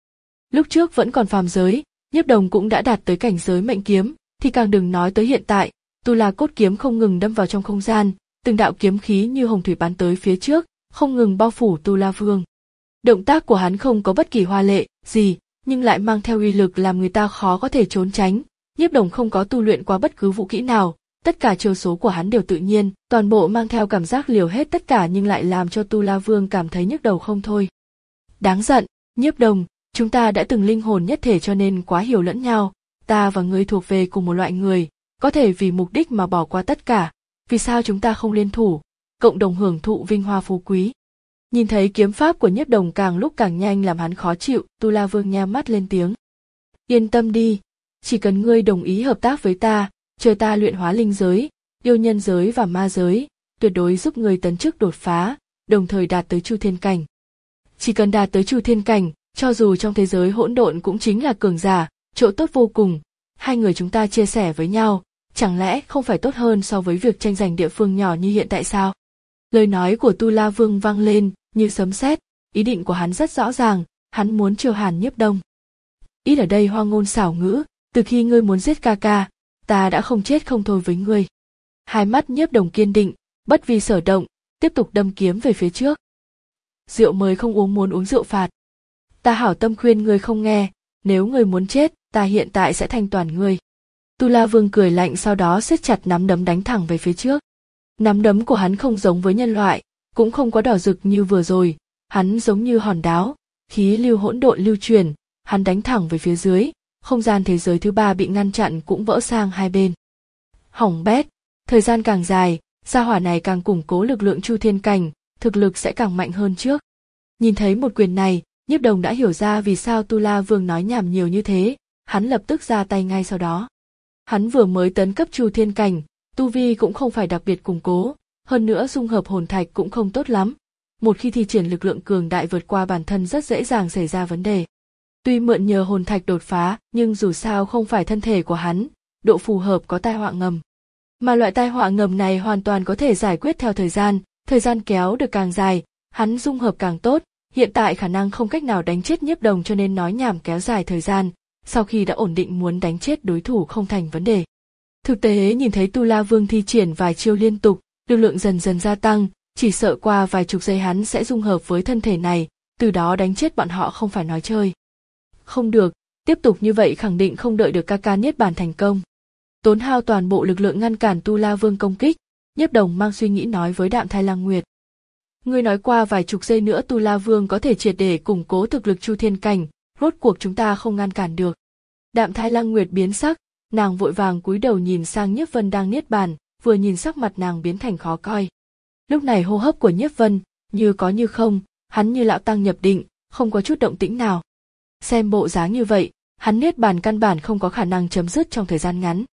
Lúc trước vẫn còn phàm giới, Nhiếp Đồng cũng đã đạt tới cảnh giới mệnh kiếm, thì càng đừng nói tới hiện tại. Tu La cốt kiếm không ngừng đâm vào trong không gian, từng đạo kiếm khí như hồng thủy bắn tới phía trước, không ngừng bao phủ Tu La Vương. Động tác của hắn không có bất kỳ hoa lệ gì, nhưng lại mang theo uy lực làm người ta khó có thể trốn tránh. Nhiếp Đồng không có tu luyện qua bất cứ vũ kỹ nào, tất cả chiêu số của hắn đều tự nhiên, toàn bộ mang theo cảm giác liều hết tất cả nhưng lại làm cho Tu La Vương cảm thấy nhức đầu không thôi. Đáng giận, Nhiếp Đồng, chúng ta đã từng linh hồn nhất thể cho nên quá hiểu lẫn nhau, ta và ngươi thuộc về cùng một loại người, có thể vì mục đích mà bỏ qua tất cả, vì sao chúng ta không liên thủ, cộng đồng hưởng thụ vinh hoa phú quý. Nhìn thấy kiếm pháp của Nhiếp Đồng càng lúc càng nhanh làm hắn khó chịu, Tu La Vương nheo mắt lên tiếng. Yên tâm đi, chỉ cần ngươi đồng ý hợp tác với ta, chờ ta luyện hóa linh giới, yêu nhân giới và ma giới, tuyệt đối giúp ngươi tấn chức đột phá, đồng thời đạt tới Chu Thiên cảnh. Chỉ cần đạt tới Chu Thiên cảnh, cho dù trong thế giới hỗn độn cũng chính là cường giả, chỗ tốt vô cùng, hai người chúng ta chia sẻ với nhau, chẳng lẽ không phải tốt hơn so với việc tranh giành địa phương nhỏ như hiện tại sao? Lời nói của Tu La Vương vang lên như sấm sét, ý định của hắn rất rõ ràng, hắn muốn chiêu hàn Nhiếp Đông. Ít ở đây hoa ngôn xảo ngữ, từ khi ngươi muốn giết ca ca, ta đã không chết không thôi với ngươi. Hai mắt Nhiếp Đồng kiên định, bất vi sở động, tiếp tục đâm kiếm về phía trước. Rượu mời không uống muốn uống rượu phạt. Ta hảo tâm khuyên ngươi không nghe, nếu ngươi muốn chết, ta hiện tại sẽ thanh toàn ngươi. Tu La Vương cười lạnh sau đó siết chặt nắm đấm đánh thẳng về phía trước. Nắm đấm của hắn không giống với nhân loại, cũng không có đỏ rực như vừa rồi, hắn giống như hòn đáo, khí lưu hỗn độn lưu truyền, hắn đánh thẳng về phía dưới, không gian thế giới thứ ba bị ngăn chặn cũng vỡ sang hai bên. Hỏng bét, thời gian càng dài, gia hỏa này càng củng cố lực lượng Chu Thiên cảnh, thực lực sẽ càng mạnh hơn trước. Nhìn thấy một quyền này, Nhiếp Đồng đã hiểu ra vì sao Tu La Vương nói nhảm nhiều như thế, hắn lập tức ra tay ngay sau đó. Hắn vừa mới tấn cấp Chu Thiên cảnh, tu vi cũng không phải đặc biệt củng cố, hơn nữa dung hợp hồn thạch cũng không tốt lắm. Một khi thi triển lực lượng cường đại vượt qua bản thân rất dễ dàng xảy ra vấn đề. Tuy mượn nhờ hồn thạch đột phá, nhưng dù sao không phải thân thể của hắn, độ phù hợp có tai họa ngầm. Mà loại tai họa ngầm này hoàn toàn có thể giải quyết theo thời gian, thời gian kéo được càng dài, hắn dung hợp càng tốt, hiện tại khả năng không cách nào đánh chết Nhiếp Đồng cho nên nói nhảm kéo dài thời gian, sau khi đã ổn định muốn đánh chết đối thủ không thành vấn đề. Thực tế nhìn thấy Tu La Vương thi triển vài chiêu liên tục, lực lượng dần dần gia tăng, chỉ sợ qua vài chục giây hắn sẽ dung hợp với thân thể này, từ đó đánh chết bọn họ không phải nói chơi. Không được, tiếp tục như vậy khẳng định không đợi được ca ca niết bàn thành công. Tốn hao toàn bộ lực lượng ngăn cản Tu La Vương công kích, Nhiếp Đồng mang suy nghĩ nói với Đạm Thai Lang Nguyệt. Ngươi nói qua vài chục giây nữa Tu La Vương có thể triệt để củng cố thực lực Chu Thiên cảnh, rốt cuộc chúng ta không ngăn cản được. Đạm Thai Lang Nguyệt biến sắc, nàng vội vàng cúi đầu nhìn sang Nhiếp Vân đang niết bàn, vừa nhìn sắc mặt nàng biến thành khó coi. Lúc này hô hấp của Nhiếp Vân như có như không, hắn như lão tăng nhập định, không có chút động tĩnh nào. Xem bộ dáng như vậy, hắn niết bàn căn bản không có khả năng chấm dứt trong thời gian ngắn.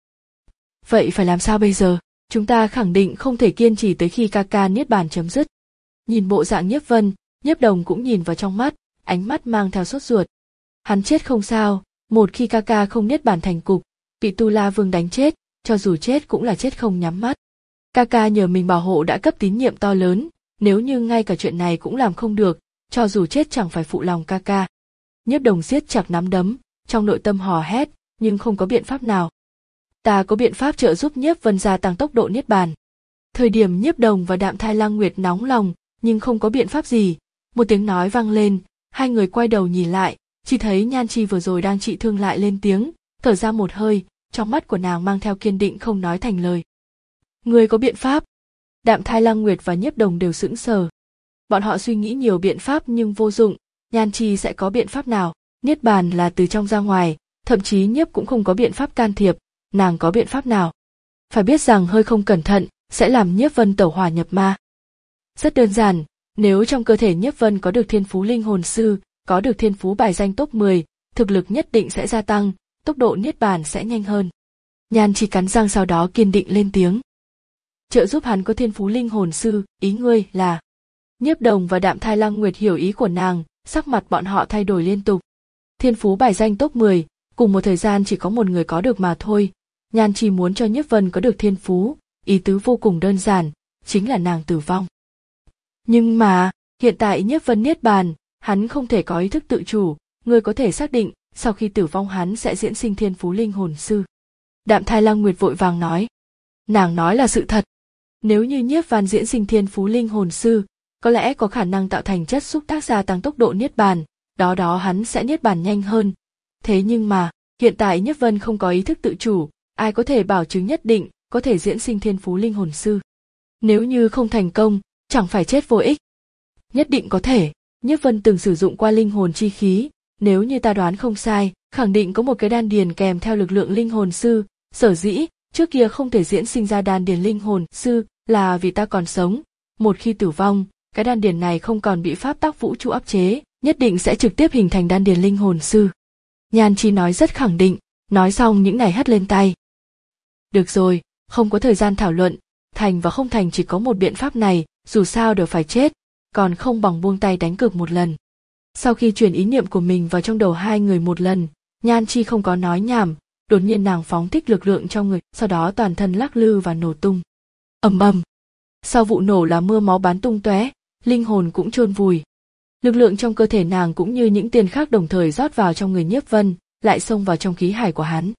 Vậy phải làm sao bây giờ? Chúng ta khẳng định không thể kiên trì tới khi ca ca niết bàn chấm dứt. Nhìn bộ dạng Nhiếp Vân, Nhiếp Đồng cũng nhìn vào trong mắt, ánh mắt mang theo sốt ruột. Hắn chết không sao, một khi ca ca không niết bàn thành cục, bị Tu La Vương đánh chết, cho dù chết cũng là chết không nhắm mắt. Ca ca nhờ mình bảo hộ đã cấp tín nhiệm to lớn, nếu như ngay cả chuyện này cũng làm không được, cho dù chết chẳng phải phụ lòng ca ca. Nhiếp Đồng siết chặt nắm đấm, trong nội tâm hò hét, nhưng không có biện pháp nào. Ta có biện pháp trợ giúp Nhiếp Vân gia tăng tốc độ niết bàn. Thời điểm Nhiếp Đồng và Đạm Thai Lang Nguyệt nóng lòng, nhưng không có biện pháp gì. Một tiếng nói vang lên, hai người quay đầu nhìn lại, chỉ thấy Nhan Chi vừa rồi đang trị thương lại lên tiếng, thở ra một hơi, trong mắt của nàng mang theo kiên định không nói thành lời. Ngươi có biện pháp? Đạm Thai Lang Nguyệt và Nhiếp Đồng đều sững sờ. Bọn họ suy nghĩ nhiều biện pháp nhưng vô dụng, Nhan Chi sẽ có biện pháp nào? Niết bàn là từ trong ra ngoài, thậm chí Nhiếp cũng không có biện pháp can thiệp, nàng có biện pháp nào? Phải biết rằng hơi không cẩn thận sẽ làm Nhiếp Vân tẩu hỏa nhập ma. Rất đơn giản, nếu trong cơ thể Nhiếp Vân có được thiên phú linh hồn sư, có được thiên phú bài danh top mười, thực lực nhất định sẽ gia tăng, tốc độ niết bàn sẽ nhanh hơn. Nhan Chi cắn răng sau đó kiên định lên tiếng. Trợ giúp hắn có thiên phú linh hồn sư, ý ngươi là? Nhiếp Đồng và Đạm Thai Lang Nguyệt hiểu ý của nàng, sắc mặt bọn họ thay đổi liên tục. Thiên phú bài danh top mười, cùng một thời gian chỉ có một người có được mà thôi. Nhan Chi muốn cho Nhiếp Vân có được thiên phú, ý tứ vô cùng đơn giản, chính là nàng tử vong. Nhưng mà, hiện tại Nhiếp Vân niết bàn, hắn không thể có ý thức tự chủ, ngươi có thể xác định sau khi tử vong hắn sẽ diễn sinh thiên phú linh hồn sư. Đạm Thai Lăng Nguyệt vội vàng nói. Nàng nói là sự thật. Nếu như Nhiếp Văn diễn sinh thiên phú linh hồn sư, có lẽ có khả năng tạo thành chất xúc tác gia tăng tốc độ niết bàn, đó đó hắn sẽ niết bàn nhanh hơn. Thế nhưng mà, hiện tại Nhiếp Vân không có ý thức tự chủ, ai có thể bảo chứng nhất định có thể diễn sinh thiên phú linh hồn sư. Nếu như không thành công, chẳng phải chết vô ích. Nhất định có thể, Nhiếp Vân từng sử dụng qua linh hồn chi khí, nếu như ta đoán không sai, khẳng định có một cái đan điền kèm theo lực lượng linh hồn sư, sở dĩ, trước kia không thể diễn sinh ra đan điền linh hồn sư là vì ta còn sống, một khi tử vong, cái đan điền này không còn bị pháp tắc vũ trụ áp chế, nhất định sẽ trực tiếp hình thành đan điền linh hồn sư. Nhan Chi nói rất khẳng định, nói xong những này hất lên tay. Được rồi, không có thời gian thảo luận, thành và không thành chỉ có một biện pháp này, dù sao đều phải chết, còn không bằng buông tay đánh cược một lần. Sau khi truyền ý niệm của mình vào trong đầu hai người một lần, Nhan Chi không có nói nhảm, đột nhiên nàng phóng thích lực lượng trong người, sau đó toàn thân lắc lư và nổ tung. Ầm ầm. Sau vụ nổ là mưa máu bắn tung tóe, linh hồn cũng chôn vùi. Lực lượng trong cơ thể nàng cũng như những tiền khác đồng thời rót vào trong người Nhiếp Vân, lại xông vào trong khí hải của hắn.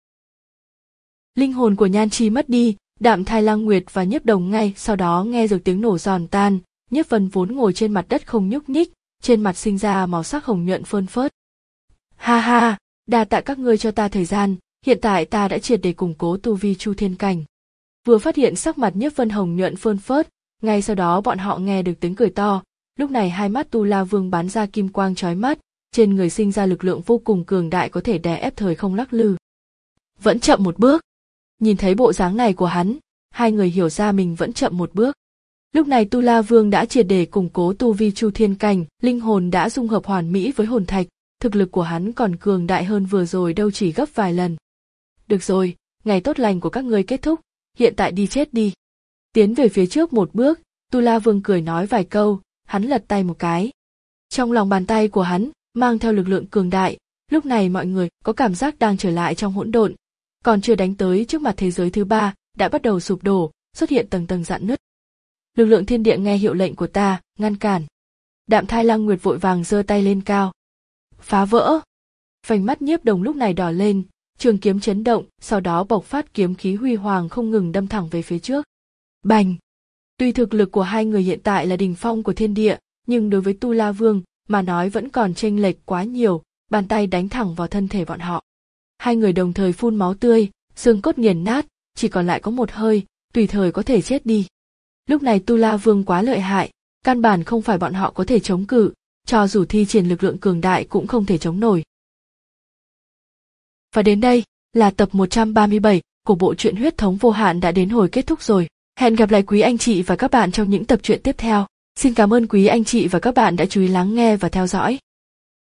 Linh hồn của Nhan Chi mất đi, Đạm Thai Lăng Nguyệt và Nhiếp Đồng ngay sau đó nghe được tiếng nổ giòn tan, Nhiếp Vân vốn ngồi trên mặt đất không nhúc nhích, trên mặt sinh ra màu sắc hồng nhuận phơn phớt. Ha ha, đa tạ các ngươi cho ta thời gian, hiện tại ta đã triệt để củng cố tu vi Chu Thiên Cảnh. Vừa phát hiện sắc mặt Nhiếp Vân hồng nhuận phơn phớt, ngay sau đó bọn họ nghe được tiếng cười to, lúc này hai mắt Tu La Vương bắn ra kim quang chói mắt, trên người sinh ra lực lượng vô cùng cường đại có thể đè ép thời không lắc lư. Vẫn chậm một bước. Nhìn thấy bộ dáng này của hắn, hai người hiểu ra mình vẫn chậm một bước. Lúc này Tu La Vương đã triệt để củng cố tu vi Chu Thiên Cảnh, linh hồn đã dung hợp hoàn mỹ với hồn thạch, thực lực của hắn còn cường đại hơn vừa rồi đâu chỉ gấp vài lần. Được rồi, ngày tốt lành của các ngươi kết thúc, hiện tại đi chết đi. Tiến về phía trước một bước, Tu La Vương cười nói vài câu, hắn lật tay một cái. Trong lòng bàn tay của hắn, mang theo lực lượng cường đại, lúc này mọi người có cảm giác đang trở lại trong hỗn độn. Còn chưa đánh tới trước mặt thế giới thứ ba, đã bắt đầu sụp đổ, xuất hiện tầng tầng rạn nứt. Lực lượng thiên địa nghe hiệu lệnh của ta, ngăn cản. Đạm Thai Lăng Nguyệt vội vàng giơ tay lên cao. Phá vỡ. Vành mắt Nhiếp Đồng lúc này đỏ lên, trường kiếm chấn động, sau đó bộc phát kiếm khí huy hoàng không ngừng đâm thẳng về phía trước. Bành. Tuy thực lực của hai người hiện tại là đỉnh phong của thiên địa, nhưng đối với Tu La Vương mà nói vẫn còn chênh lệch quá nhiều, bàn tay đánh thẳng vào thân thể bọn họ. Hai người đồng thời phun máu tươi, xương cốt nghiền nát, chỉ còn lại có một hơi, tùy thời có thể chết đi. Lúc này Tu La Vương quá lợi hại, căn bản không phải bọn họ có thể chống cự, cho dù thi triển lực lượng cường đại cũng không thể chống nổi. Và đến đây là tập một trăm ba mươi bảy của bộ truyện Huyết Thống Vô Hạn đã đến hồi kết thúc rồi. Hẹn gặp lại quý anh chị và các bạn trong những tập truyện tiếp theo. Xin cảm ơn quý anh chị và các bạn đã chú ý lắng nghe và theo dõi.